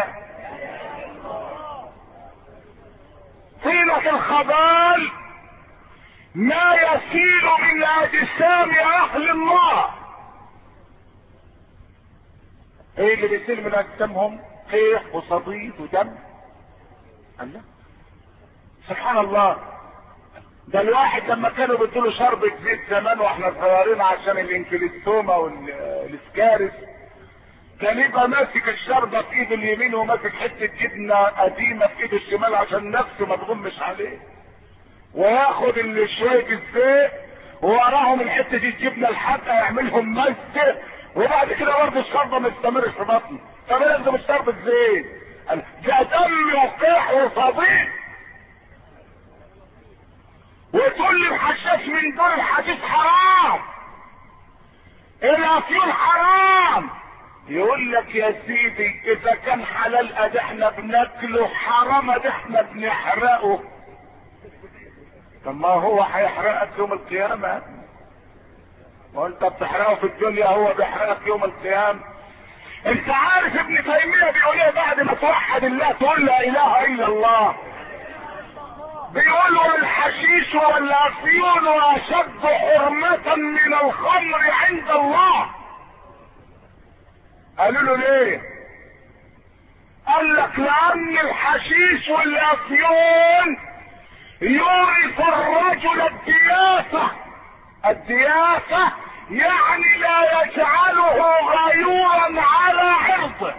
طينة الخبال ما يسيل من اجسام اهل النار. ايه اللي بيسيل من اجسامهم؟ قيح وصديد ودم. الله سبحان الله. ده الواحد لما كانوا بيدوا شربة زيت زمان واحنا صغيرين عشان الانكليستوما والسكارس، كان يبقى ماسك الشربة في ايده اليمين وماسك حتة جبنة قديمة في ايده الشمال عشان نفسه ما تغمش عليه، وياخد اللي شوية الزيت ووراهم من حتة الجبنة الحادقة يعملهم مسك، وبعد كده برضه الشربة ما تستمرش في بطنه. طب لازم الشرب الزيت ده دم وقيح وصديق، وتقول لي الحشاش من دول الحشيش حرام، الافيون حرام. يقول لك يا سيدي اذا كان حلال ادي احنا بناكله، حرام ادي احنا بنحرقه. طب ما هو هيحرقك يوم القيامة، وانت بتحرقه في الدنيا هو بيحرقك يوم القيامة. انت عارف ابن تيمية بيقول ايه بعد ما توحد الله تقول لا اله الا الله؟ بيقول والحشيش والافيون اشد حرمة من الخمر عند الله. قالوا له ليه؟ قال لك لان الحشيش والافيون يورث الرجل الدياسة. الدياسة يعني لا يجعله غيورا على عرضه.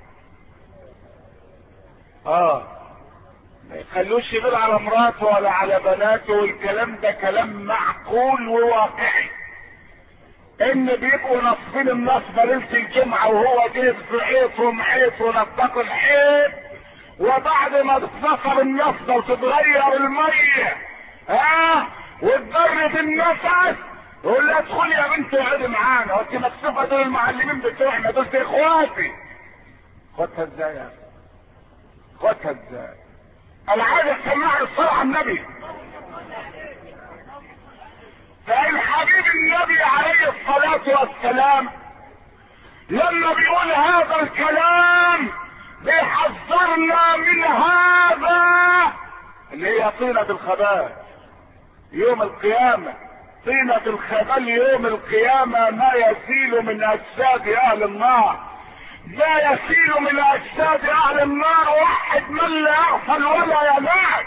اه ما يخلوش يغير على مراته ولا على بناته، والكلام ده كلام معقول وواقعي. ان بيبقوا نصفين النصبة ليلة الجمعة وهو جايب في حيط ومحيط ونطق الحيط، وبعد ما تتنصب النصبة وتتغير المية ها وتجرد النفس يقول لها ادخلي يا بنت اقعدي معانا، وانت مكسوفة دول المعلمين بتوعنا دول دي اخواتي. خدها ازاي يا اخي؟ خدها ازاي؟ انا عايز اسمع الصلاة على النبي. فالحبيب النبي عليه الصلاة والسلام لما بيقول هذا الكلام بيحذرنا من هذا اللي هي طينة الخبال يوم القيامة. طينة الخبال يوم القيامة ما يسيل من اجساد اهل النار، ما يسيل من اجساد اهل النار واحد من لا يغفل ولا ينام.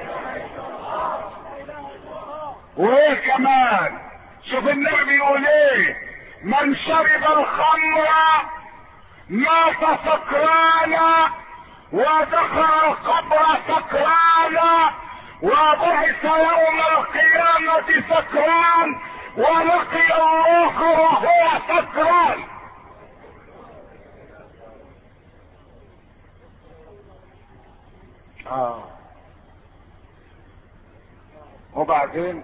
وايه كمان؟ شوف النبي بيقول ايه؟ من شرب الخمر مات سكرانا ودخل القبر سكرانا وبعث يوم القيامة سكران ولقي الله وهو سكران. اه وبعدين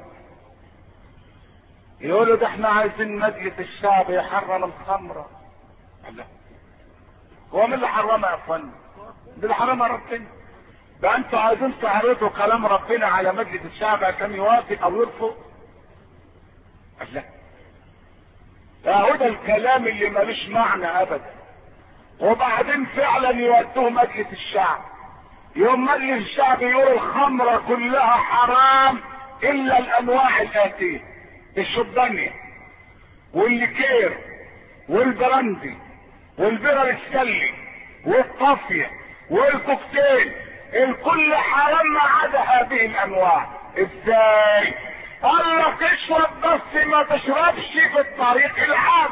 يقولوا ده احنا عايزين مجلس الشعب يحرم الخمرة. لا هو مين اللي حرمها يا اخوانا؟ ده اللي حرمها ربنا. ده انتوا عايزين تعرضوا كلام ربنا على مجلس الشعب عشان يوافق او يرفض؟ لا ده ده الكلام اللي ملوش معنى ابدا. وبعدين فعلا يودوه مجلس الشعب، يوم مجلس الشعب يقول الخمرة كلها حرام الا الانواع الاتيه: الشبانية والليكير والبراندي والبرر السلي والطافية والكوكتيل، الكل حرام ما عدا هذه الانواع. ازاي؟ قال لك اشرب بس ما تشربش في الطريق العام،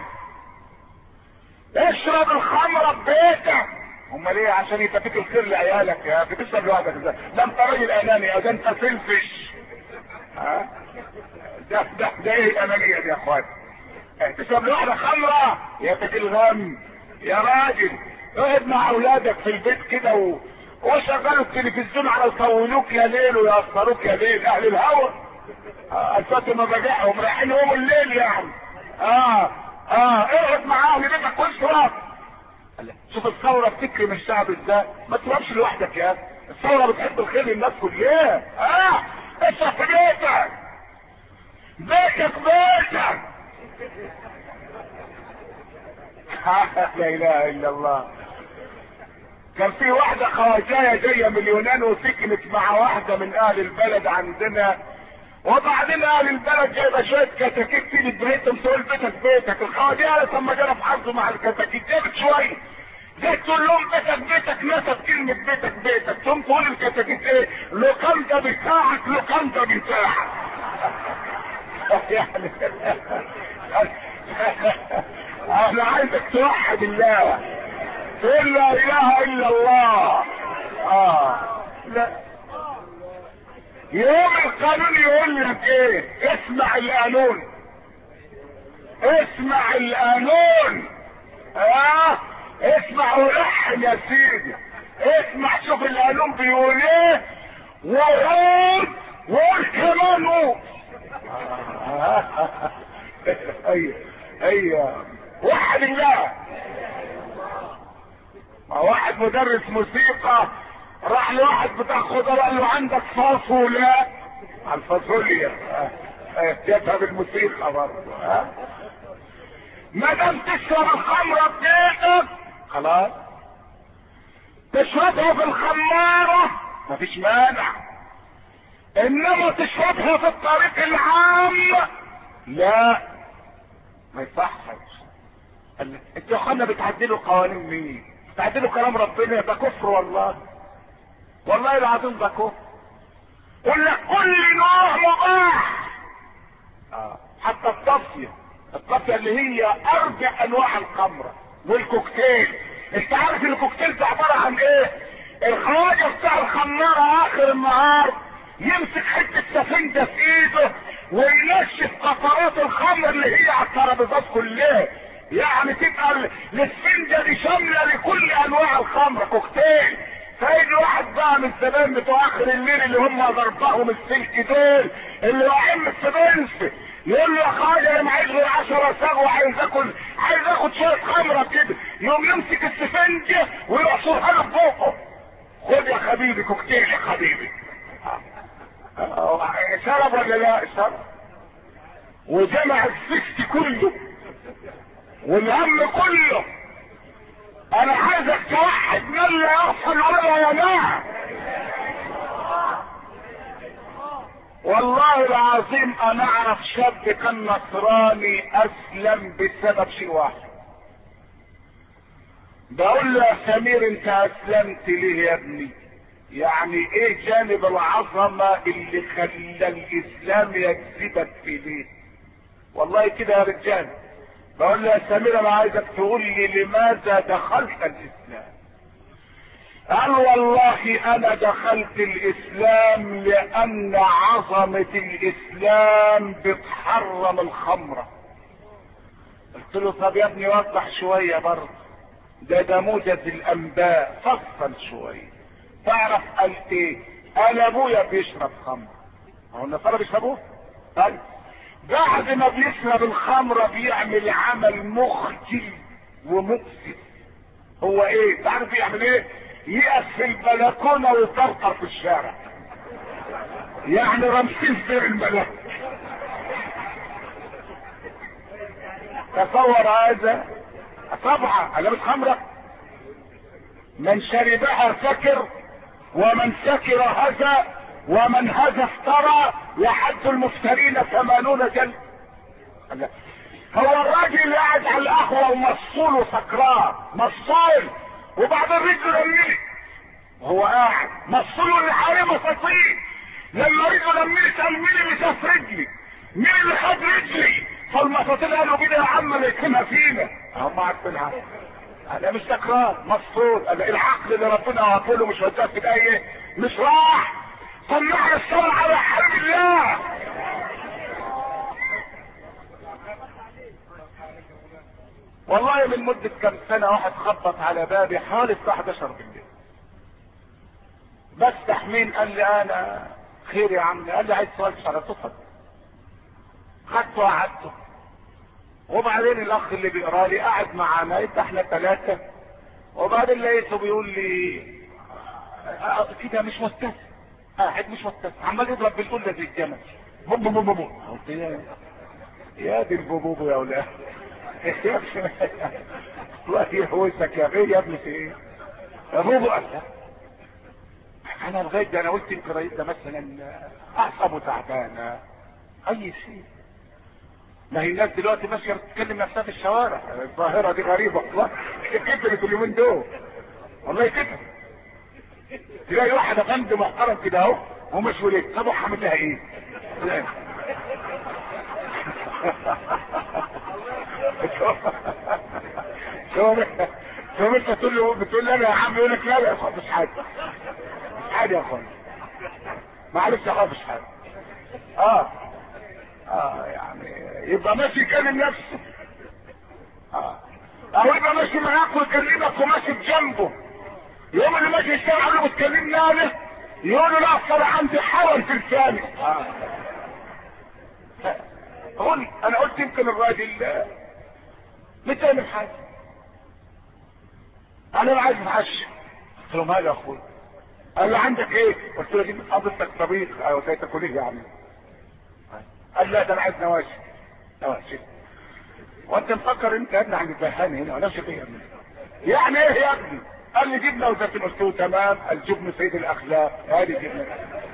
اشرب الخمرة ببيتك. امال ايه؟ عشان يبقى فيك الخير لعيالك يا اخي. تشرب لوحدك ازاي؟ ده انت راجل اناني، ده انت سلفش. ها ده ده ده ايه الانانية دي يا اخوان؟ تشرب لوحدك خمرة يا بيت الغم يا راجل. اقعد مع اولادك في البيت كده و... وشغلوا التلفزيون على يطولوك يا ليل ويأثروك يا ليل. اهل الهوى الفاتمة بجاعهم رايحين يوم الليل يعني. اه اه اقعد مع اهل بيتك واشرب. شوف الثورة بتكرم الشعب ازاي. ما تشربش لوحدك يا اخي، الثورة بتحب الخير للناس كلها. اه اشرب في بيتك، بيتك بيتك. لا اله الا الله. كان في واحدة خواجاية جاية من اليونان وسكنت مع واحدة من اهل البلد عندنا، وبعدين اهل البلد جايبه شويه كتاكيت تيجي بيتهم تقول بيتك بيتك. الخواجايه لما جانا في حظه مع الكتاكيت جابت شويه جيت تقول لهم بيتك بيتك، نسب كلمه بيتك بيتك، ثم تقول الكتاكيت ايه؟ لوكاندا بتاعك لوكاندا بتاعك. يعني انا عايزك توحد الله، تقول لا اله الا الله. اه لا، يوم القانون يقول لك ايه؟ اسمع القانون، اسمع القانون. اه اسمع ولحن يا سيدي، اسمع شوف القانون بيقول ايه، وقول وقول كمان قول. ايوه ايوه وحد الله. واحد مدرس موسيقى راح لواحد بتاع خضار قال له عندك فاصوليا؟ على الفاصوليا جابها بالموسيقى برضه. ها ما دام تشرب الخمره بتاعتك خلاص، تشربها في الخماره مفيش مانع، انما تشربها في الطريق العام لا ما يصحش. انتوا يا اخوانا بتعدلوا قوانين مين؟ بتعدلوا كلام ربنا، ده كفر والله، والله العظيم ده كفر. قل لك كل نوع مباح، اه حتى الطفيه، الطفيه اللي هي ارجع انواع الخمره والكوكتيل. انت عارف الكوكتيل ده عباره عن ايه؟ الخواجه بتاع الخماره اخر النهار يمسك حته سفنجه في ايده وينشف قطرات الخمر اللي هي على الترابيزات كلها، يعني تبقى السفنجه دي شامله لكل انواع الخمر كوكتيل. فايد واحد بقى من الزمان بتوع اخر الليل اللي هم ضربهم السلك دول اللي واقعين من السبنس، يقول له يا خواجه انا معيش غير عشرة ساغ وعايز اكل، عايز اخد شويه خمره كده، يقوم يمسك السفنجه ويعصرها له في بقه. خد يا حبيبي كوكتيل يا حبيبي. شرب ولا لا؟ شرب وجمع السكت كله والهم كله. انا عايزك توحد من لا يحصل ولا يا جماعه. والله العظيم انا اعرف شاب كان نصراني اسلم بسبب شيء واحد. بقول له يا سمير انت اسلمت ليه يا ابني؟ يعني ايه جانب العظمه اللي خلى الاسلام يجذبك في ليه؟ والله كده يا رجال. بقول له يا سمير انا عايزك تقول لي لماذا دخلت الاسلام؟ قال والله انا دخلت الاسلام لان عظمة الاسلام بتحرم الخمرة. قلت له طب يا ابني وضح شوية برضه، ده نموذج الانباء، فصل شوية. تعرف قال ايه؟ قال ابويا بيشرب خمرة. هو النصارى بيشربوه؟ طيب بعد ما بيشرب الخمرة بيعمل عمل مخجل ومؤسف. هو ايه؟ تعرف يعمل ايه؟ يقف في البلكونة ويطرطر في الشارع، يعني رمسيس زي الملاك. تصور هذا. طبعا انا مش خمرة، من شربها سكر ومن سكر هذا ومن هذا افترى وحد المفترين ثمانون جلد. هو الراجل اللي قاعد على القهوه ومصول وسكران مصول وبعدين رجله لملت وهو قاعد مصول اللي حواليه مساطيل، لما رجله لملت قال مين اللي شاف رجلي؟ مين اللي خد رجلي؟ فالمساطيل قالوا كده يا عم اللي يكتمها فينا. هم عارفينها. انا مش سكران مصول، العقل اللي ربنا عطوله مش وداه في ايه؟ مش راح. طلعنا الصلاة على حرب الله. والله من مدة كم سنة واحد خبط على بابي حوالي الساعة احداشر بالليل. بفتح مين؟ قال لي انا خير يا عم. قال لي عايز سؤال شرع. اتفضل. خدته وقعدته وبعدين الاخ اللي بيقرا لي قاعد معانا، يبقى احنا ثلاثة، وبعدين لقيته بيقول لي كده مش مستسلم، قاعد مش مستسلم عمال يضرب بالقلة زي الجمل. بوبو بوبو بوبو. قلت يا يا دي البوبوبو يا ولاد. الله يحوسك يا غير يا ابني في ايه؟ يا بوبو. قال انا لغايه ده انا قلت يمكن الرئيس ده مثلا اعصابه تعبانه اي شيء. ما هي الناس دلوقتي ماشيه بتتكلم نفسها في الشوارع، الظاهره دي غريبه والله. كترت اليومين دول والله كده. تلاقي واحد افندي محترم كده اهو ومش ولد، طب هعمل لها ايه؟ تقوم انت تقول له بتقول لي انا يا عم، يقول لك لا يا اخوان مش حاجه، مش حاجه يا اخوان، معلش يا اخوان مش حاجه. اه اه يعني يبقى ماشي يكلم نفسه، اه او يبقى ماشي معاك ويكلمك وماشي بجنبه، يوم اللي ماشي يشتغل له بتكلمني انا يقول له لا اصل عندي حول في لساني. اه قول انا قلت يمكن الراجل متعمل حاجه، انا عايز اتعشى. قلت له مالي يا اخويا؟ قال له عندك ايه؟ قلت له اجيب حضرتك طبيخ او تاكل ايه يا عم؟ قال لا ده انا عايز نواشف. نواشف وانت مفكر انت يا ابني عن البهاني هنا؟ نواشف ايه يا ابني؟ يعني ايه يا ابني؟ قال لي جبنه وزيتون. قلت له تمام، الجبن سيد الاخلاق، هذه جبنه.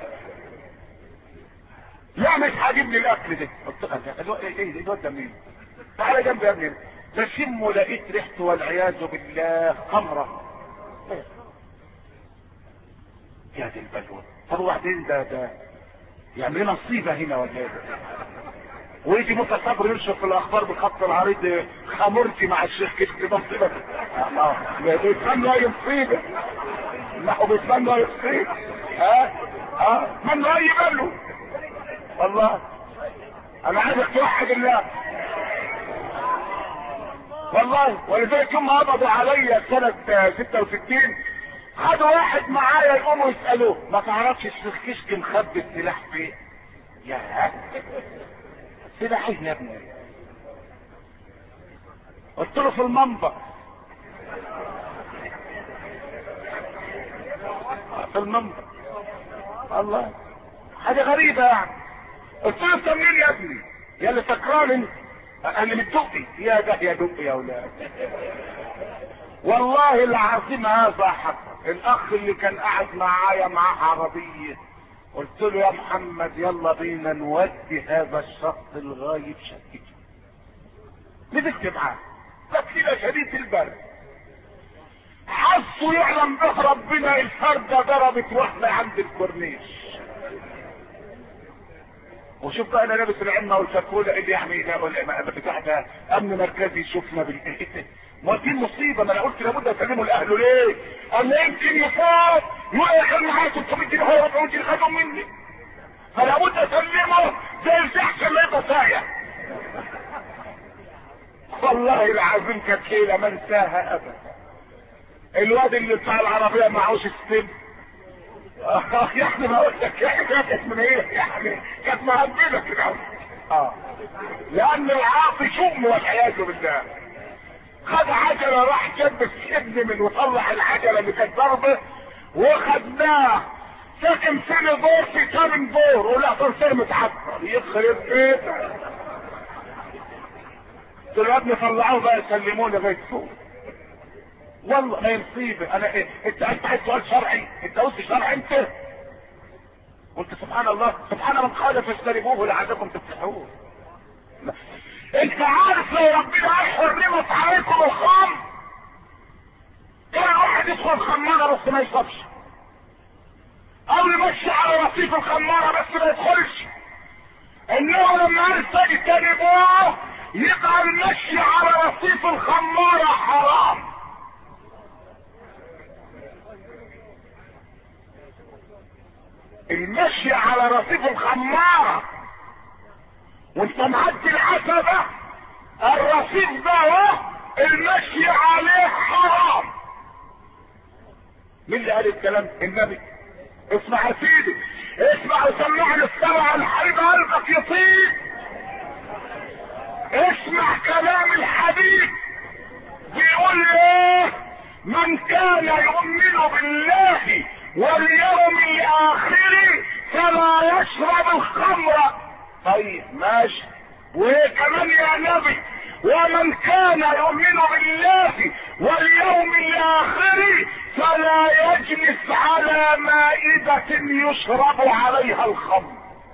لا مش هجيب لي الاكل ده. قلت له ايه الواد ده مين؟ تعالى جنبي يا ابني. بشم ولقيت ريحته والعياذ بالله خمره. يا دي البلوه. طب وبعدين ده ده يعمل لنا مصيبه هنا ولا ايه؟ ويجي موسى صبري ينشر في الاخبار بالخط العريض خمرتي مع الشيخ كشك ده مصيبه. اه بيتمنوا اي مصيبه، ما هو بيتمنوا اي مصيبه. ها اه من اي بلو والله. انا عايزك توحد الله والله. ولذلك يوم ما قبضوا عليا سنه ستة وستين خدوا واحد معايا يقوموا يسالوه ما تعرفش الشيخ كشك مخبي السلاح فين؟ يا سلاح ايه يا ابني؟ قلت له في المنبر. في المنبر الله، حاجه غريبه يعني. قلت له انت منين يا ابني؟ يا اللي سكران انا متدقي. يا ده يا دقي يا ولاد والله العظيم هذا حق. الاخ اللي كان قاعد معايا معاه عربيه، قلت له يا محمد يلا بينا نودي هذا الشخص الغايب شقته. نزلت معاه بس كده شديد البرد، حظه يعلم به ربنا الفرده ضربت واحده عند الكورنيش. وشوف بقى انا لابس العمه والكاكوله اللي يعني بتاع ده امن مركزي شفنا بالايه. ما دي مصيبه. ما انا قلت لابد اسلمه لاهله. ليه؟ قال لي يمكن يصاب يقع معاه ثلاثمية جنيه هو أربعمية جنيه خدهم مني، فلابد اسلمه زي الجحش اللي يبقى سايح. والله العظيم كانت ليله ما انساها ابدا. الواد اللي بتاع العربيه معهوش ستيب اه يعني ما قلت لك يعني كانت من ايه يعني، كانت مهبله كده اه لان العاطي شؤم والعياذ بالله. خد عجله راح جاب السجن من وطلع العجله اللي كانت ضربه وخدناه ساكن سنه دور في ثامن دور ولا تنصير متعطل يخرب بيتك. قلت له يا ابني طلعوه بقى سلموه لغايه فوق. والله ما مصيبه. انا ايه انت انت عايز سؤال شرعي؟ انت قلت شرعي انت؟ قلت سبحان الله سبحان من قال فاجتنبوه لعلكم تفلحون. انت عارف لو ربنا حرمت عليكم الخمر كان واحد يدخل الخماره بس ما يشربش، او يمشي على رصيف الخماره بس ما يدخلش. انه لما قال فاجتنبوه يبقى المشي على رصيف الخماره حرام. المشي على رصيف الخمارة وانت معدي العتبة الرصيف ده اهو المشي عليه حرام. مين اللي قال الكلام؟ النبي. اسمع يا سيدي اسمع وسمعني السبع الحريب قلبك يطيب. اسمع كلام الحبيب بيقول ايه؟ من كان يؤمن بالله واليوم الاخر فلا يشرب الخمر. طيب ماشي. وكمان يا نبي ومن كان يؤمن بالله واليوم الاخر فلا يجلس على مائدة يشرب عليها الخمر.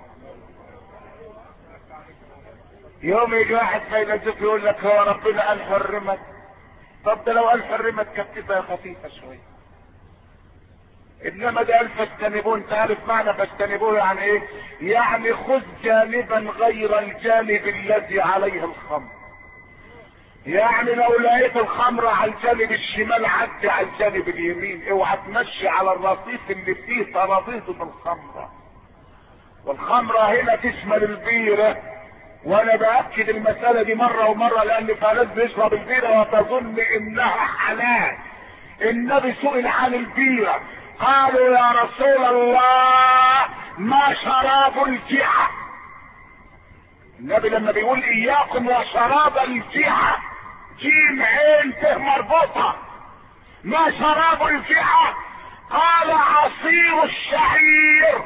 يوم يجي واحد فيلسوف يقول لك هو ربنا قال حرمت. طب ده لو قال حرمت كانت تبقى خفيفة شوية، انما ده قال فاجتنبوه. انت عارف معنى فاجتنبوه يعني ايه؟ يعني خذ جانبا غير الجانب الذي عليه الخمر. يعني لو لقيت الخمرة على الجانب الشمال عدي على الجانب اليمين، اوعى تمشي على الرصيف اللي فيه ترابيزة الخمرة. والخمرة هنا تشمل البيرة، وانا باكد المسألة دي مرة ومرة لان في ناس بيشرب البيرة وتظن انها حلال. النبي سئل عن البيرة قالوا يا رسول الله ما شراب الجحا. النبي لما بيقول اياكم وشراب الجحا، جيم عين ته مربوطة، ما شراب الجحا؟ قال عصير الشعير.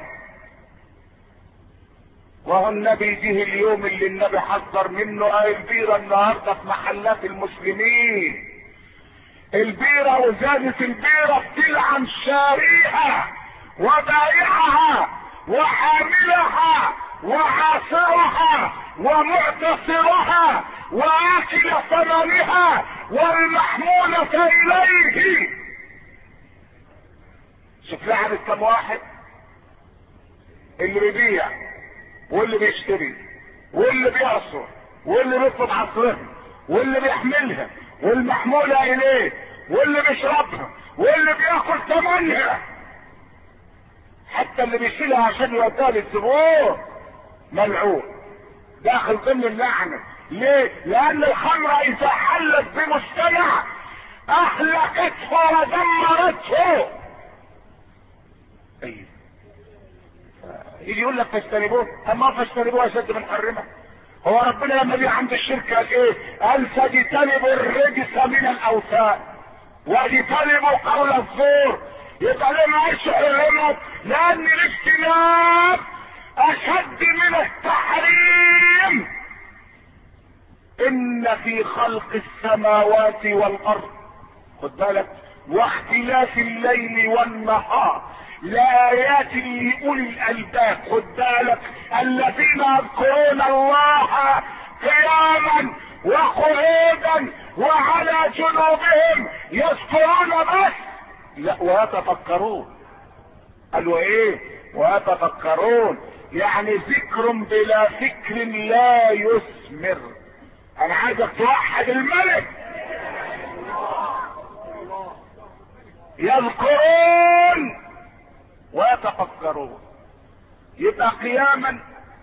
وهو النبي جه اليوم اللي النبي حذر منه، قال البيرة النهارده في محلات المسلمين، البيرة وزازة البيرة بتلعن شاريها وبائعها وحاملها وعاصرها ومعتصرها واكل ثمنها والمحمولة اليه. شوف لعنة كم واحد، اللي بيبيع واللي بيشتري واللي بيعصر واللي بيطلب عصرها واللي بيحملها والمحمولة اليه واللي بيشربها واللي بياكل ثمنها، حتى اللي بيشيلها عشان يوديها للزبون ملعون، داخل ضمن اللعنة. ليه؟ لان الخمرة اذا حلت بمجتمع اهلكته ودمرته. ايوه يجي يقول لك فاجتنبوه، اما فاجتنبوه اشد من حرمه. هو ربنا لما جه عند الشرك قال ايه؟ قال فاجتنبوا الرجس من الاوثان واجتنبوا قول الزور. يبقى ليه ما قالش حرمه؟ لان الاجتناب اشد من التحريم. ان في خلق السماوات والارض، خد بالك، واختلاف الليل والنهار لآيات لأولي الألباب، خد بالك، الذين يذكرون الله قياما وقعودا وعلى جنوبهم يذكرون بس لا ويتفكرون. قالوا ايه؟ ويتفكرون، يعني ذكر بلا فكر لا يثمر. انا عايزك توحد الملك. يذكرون ويتفكرون، يبقى قياما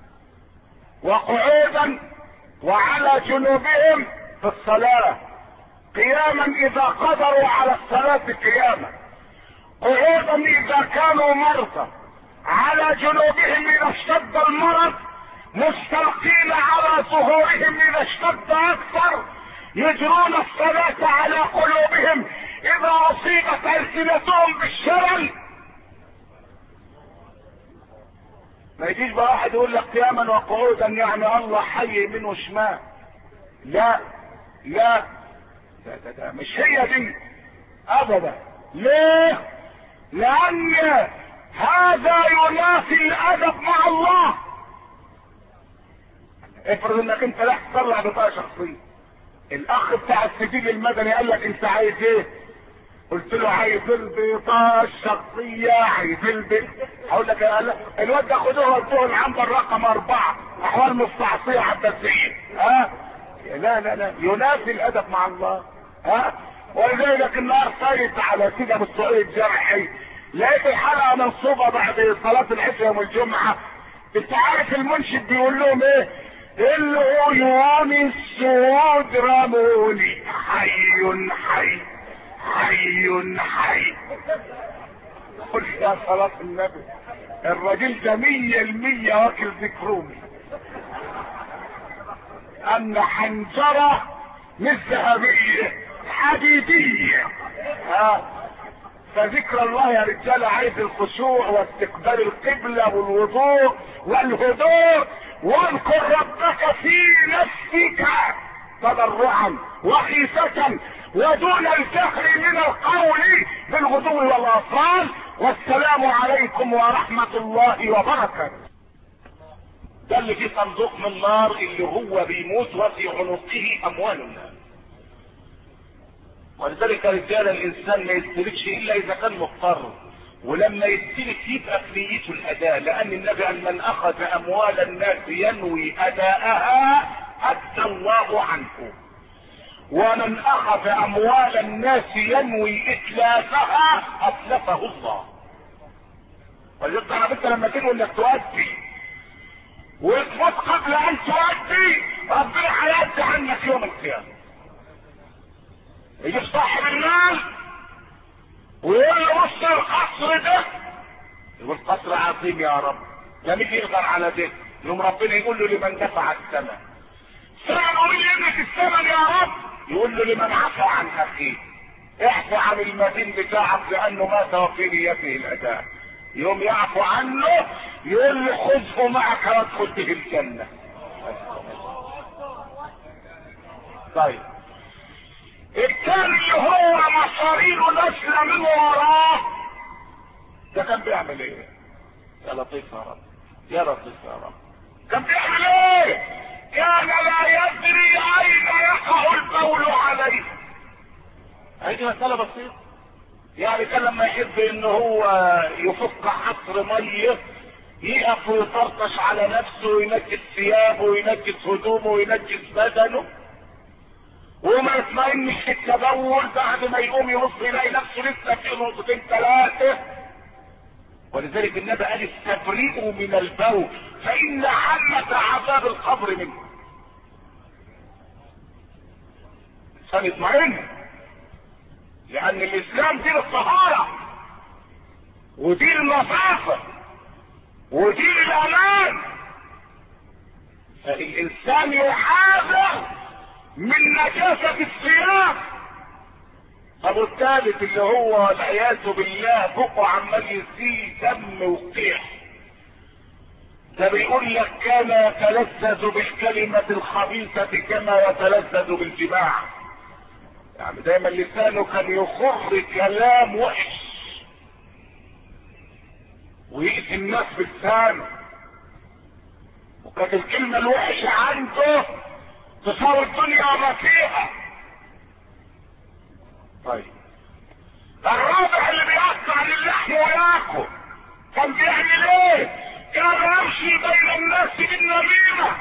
وقعودا وعلى جنوبهم في الصلاة، قياما اذا قدروا على الصلاة قياما، قعودا اذا كانوا مرضى، على جنوبهم اذا اشتد المرض، مستلقين على ظهورهم اذا اشتد اكثر، يجرون الصلاة على قلوبهم اذا اصيبت السنتهم بالشلل. ما يجيش بقى واحد يقول لك قياما وقعودا يعني الله حي يمين وشمال. لا لا ده, ده, ده مش هي دي ابدا. ليه؟ لان هذا ينافي الادب مع الله. افرض انك انت رايح تطلع بطاقه شخصيه، الاخ بتاع السجل المدني قال لك انت عايز ايه؟ قلت له عايز البطاقه الشخصيه، عايز البيت. هقول لك الواد ده خدوه ودوه العنبر رقم اربعه، احوال مستعصيه عباسيه. ها؟ لا لا لا، ينافي الادب مع الله. ها؟ ولذلك النهار صايت على سيدة بالسعيد الجرحي، لقيت الحلقه منصوبه بعد صلاه العشاء يوم الجمعه. انت عارف المنشد بيقول لهم ايه؟ العيون السود رموني حي حي حي حي. قل يا صلاة النبي، الراجل ده مية المية واكل ذكرومي، ان حنجرة مش ذهبية حديدية. ها؟ فذكر الله يا رجالة عايز الخشوع واستقبال القبلة والوضوء والهدوء. واذكر ربك في نفسك تضرعا وخيفة ودون الجهر من القول بالغدو والاصال. والسلام عليكم ورحمة الله وبركاته. ده اللي في صندوق من نار اللي هو بيموت وفي عنقه اموال الناس. ولذلك يا رجال الانسان ما يستلكش الا اذا كان مضطر، ولما يستلك يبقى في نيته الاداء، لان النبي قال من اخذ اموال الناس ينوي اداءها ادى الله عنه. ومن اخذ اموال الناس ينوي اتلافها اتلفه الله. ولذلك انا انت لما تنوي انك تؤدي وتموت قبل ان تؤدي ربنا هيأدي عنك يوم القيامه. يجي صاحب المال ويقول له بص القصر ده، يقول قصر عظيم يا رب، لا مين يقدر على ده؟ يوم ربنا يقول له لمن دفع الثمن. ثمن مين يملك الثمن يا رب؟ يقول له لمن عفى عن اخيه. اعفى عن المدين بتاعك لانه مات وفي نيته الاداء. يوم يعفو عنه يقول له خذه معك وادخل به الجنه. طيب الثاني اللي هو مصارير نسل من وراه ده كان بيعمل ايه؟ يا لطيف يا رب، يا لطيف يا رب، كان بيعمل ايه؟ كان لا يدري اين يقع البول عليه. هذه مسألة بسيطة. يعني كان لما يحب ان هو يفك حصر ميه يقف ويطرطش على نفسه وينجس ثيابه وينجس هدومه وينجس بدنه وما يطمئنش التبول بعد ما يقوم يبص يلاقي نفسه لسه في نقطتين ثلاثه. ولذلك النبي قال استبرئوا من البول فان عامة عذاب القبر منه. عشان يطمئن، لان الاسلام دين الطهارة ودين النظافة ودين الامان. فالانسان يحاذر من نجاسة الثياب. ابو الثالث اللي هو والعياذ بالله بقه عمال يزيد دم وقيح، ده بيقول لك كان يتلذذ بالكلمة الخبيثة كما يتلذذ بالجماع. يعني دايما لسانه كان يخر كلام وحش ويأذي الناس بلسانه، وكانت الكلمة الوحشة عنده تساوي الدنيا وما فيها. طيب الرابع اللي بيقطع للحم وياكل كان بيعمل ايه؟ كان يمشي بين الناس بالنميمة.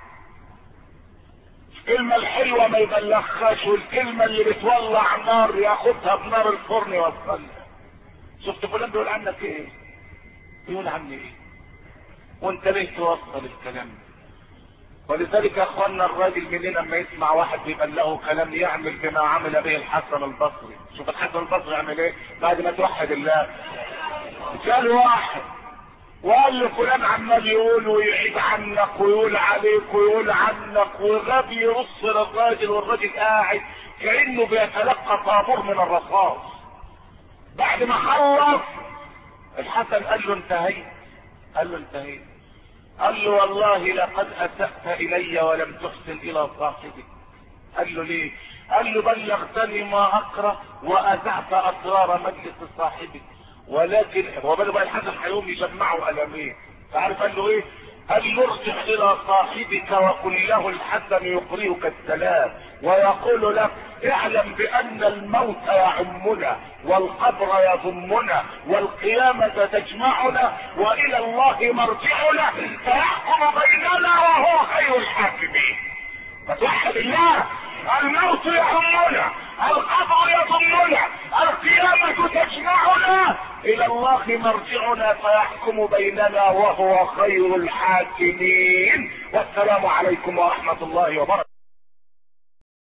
الكلمة الحلوة ما يبلغهاش، والكلمة اللي بتولع نار ياخدها بنار الفرن يوصلها. شفت فلان بيقول عنك ايه؟ بيقول عني ايه؟ وانت ليه توصل الكلام ده؟ ولذلك يا اخوانا الراجل مننا لما يسمع واحد بيبلغه كلام يعمل بما عمل به الحسن البصري. شوف الحسن البصري يعمل ايه بعد ما توحد الله. جاء واحد وقال له فلان عمال يقول ويعيد عنك ويقول عليك ويقول عنك، وغبي يرص للراجل والراجل قاعد كانه بيتلقى طابور من الرصاص. بعد ما خلص الحسن قال له انتهيت. قال له انتهيت. قال له والله لقد اسأت الي ولم تحسن الى صاحبك. قال له ليه؟ قال له بلغتني ما اكره واذعت اسرار مجلس صاحبك. ولكن هو بقى الحسن هيقوم يجمعه قلمين. تعرف قال له ايه؟ قال له ارجع الى صاحبك وقل له الحسن يقرئك السلام ويقول لك اعلم بان الموت يعمنا والقبر يضمنا والقيامة تجمعنا والى الله مرجعنا فيحكم بيننا وهو خير الحاكمين. فتوحد الله. الموت يهمنا، القبر يضمنا، القيامة تجمعنا، الى الله مرجعنا فيحكم بيننا وهو خير الحاكمين. والسلام عليكم ورحمة الله وبركاته.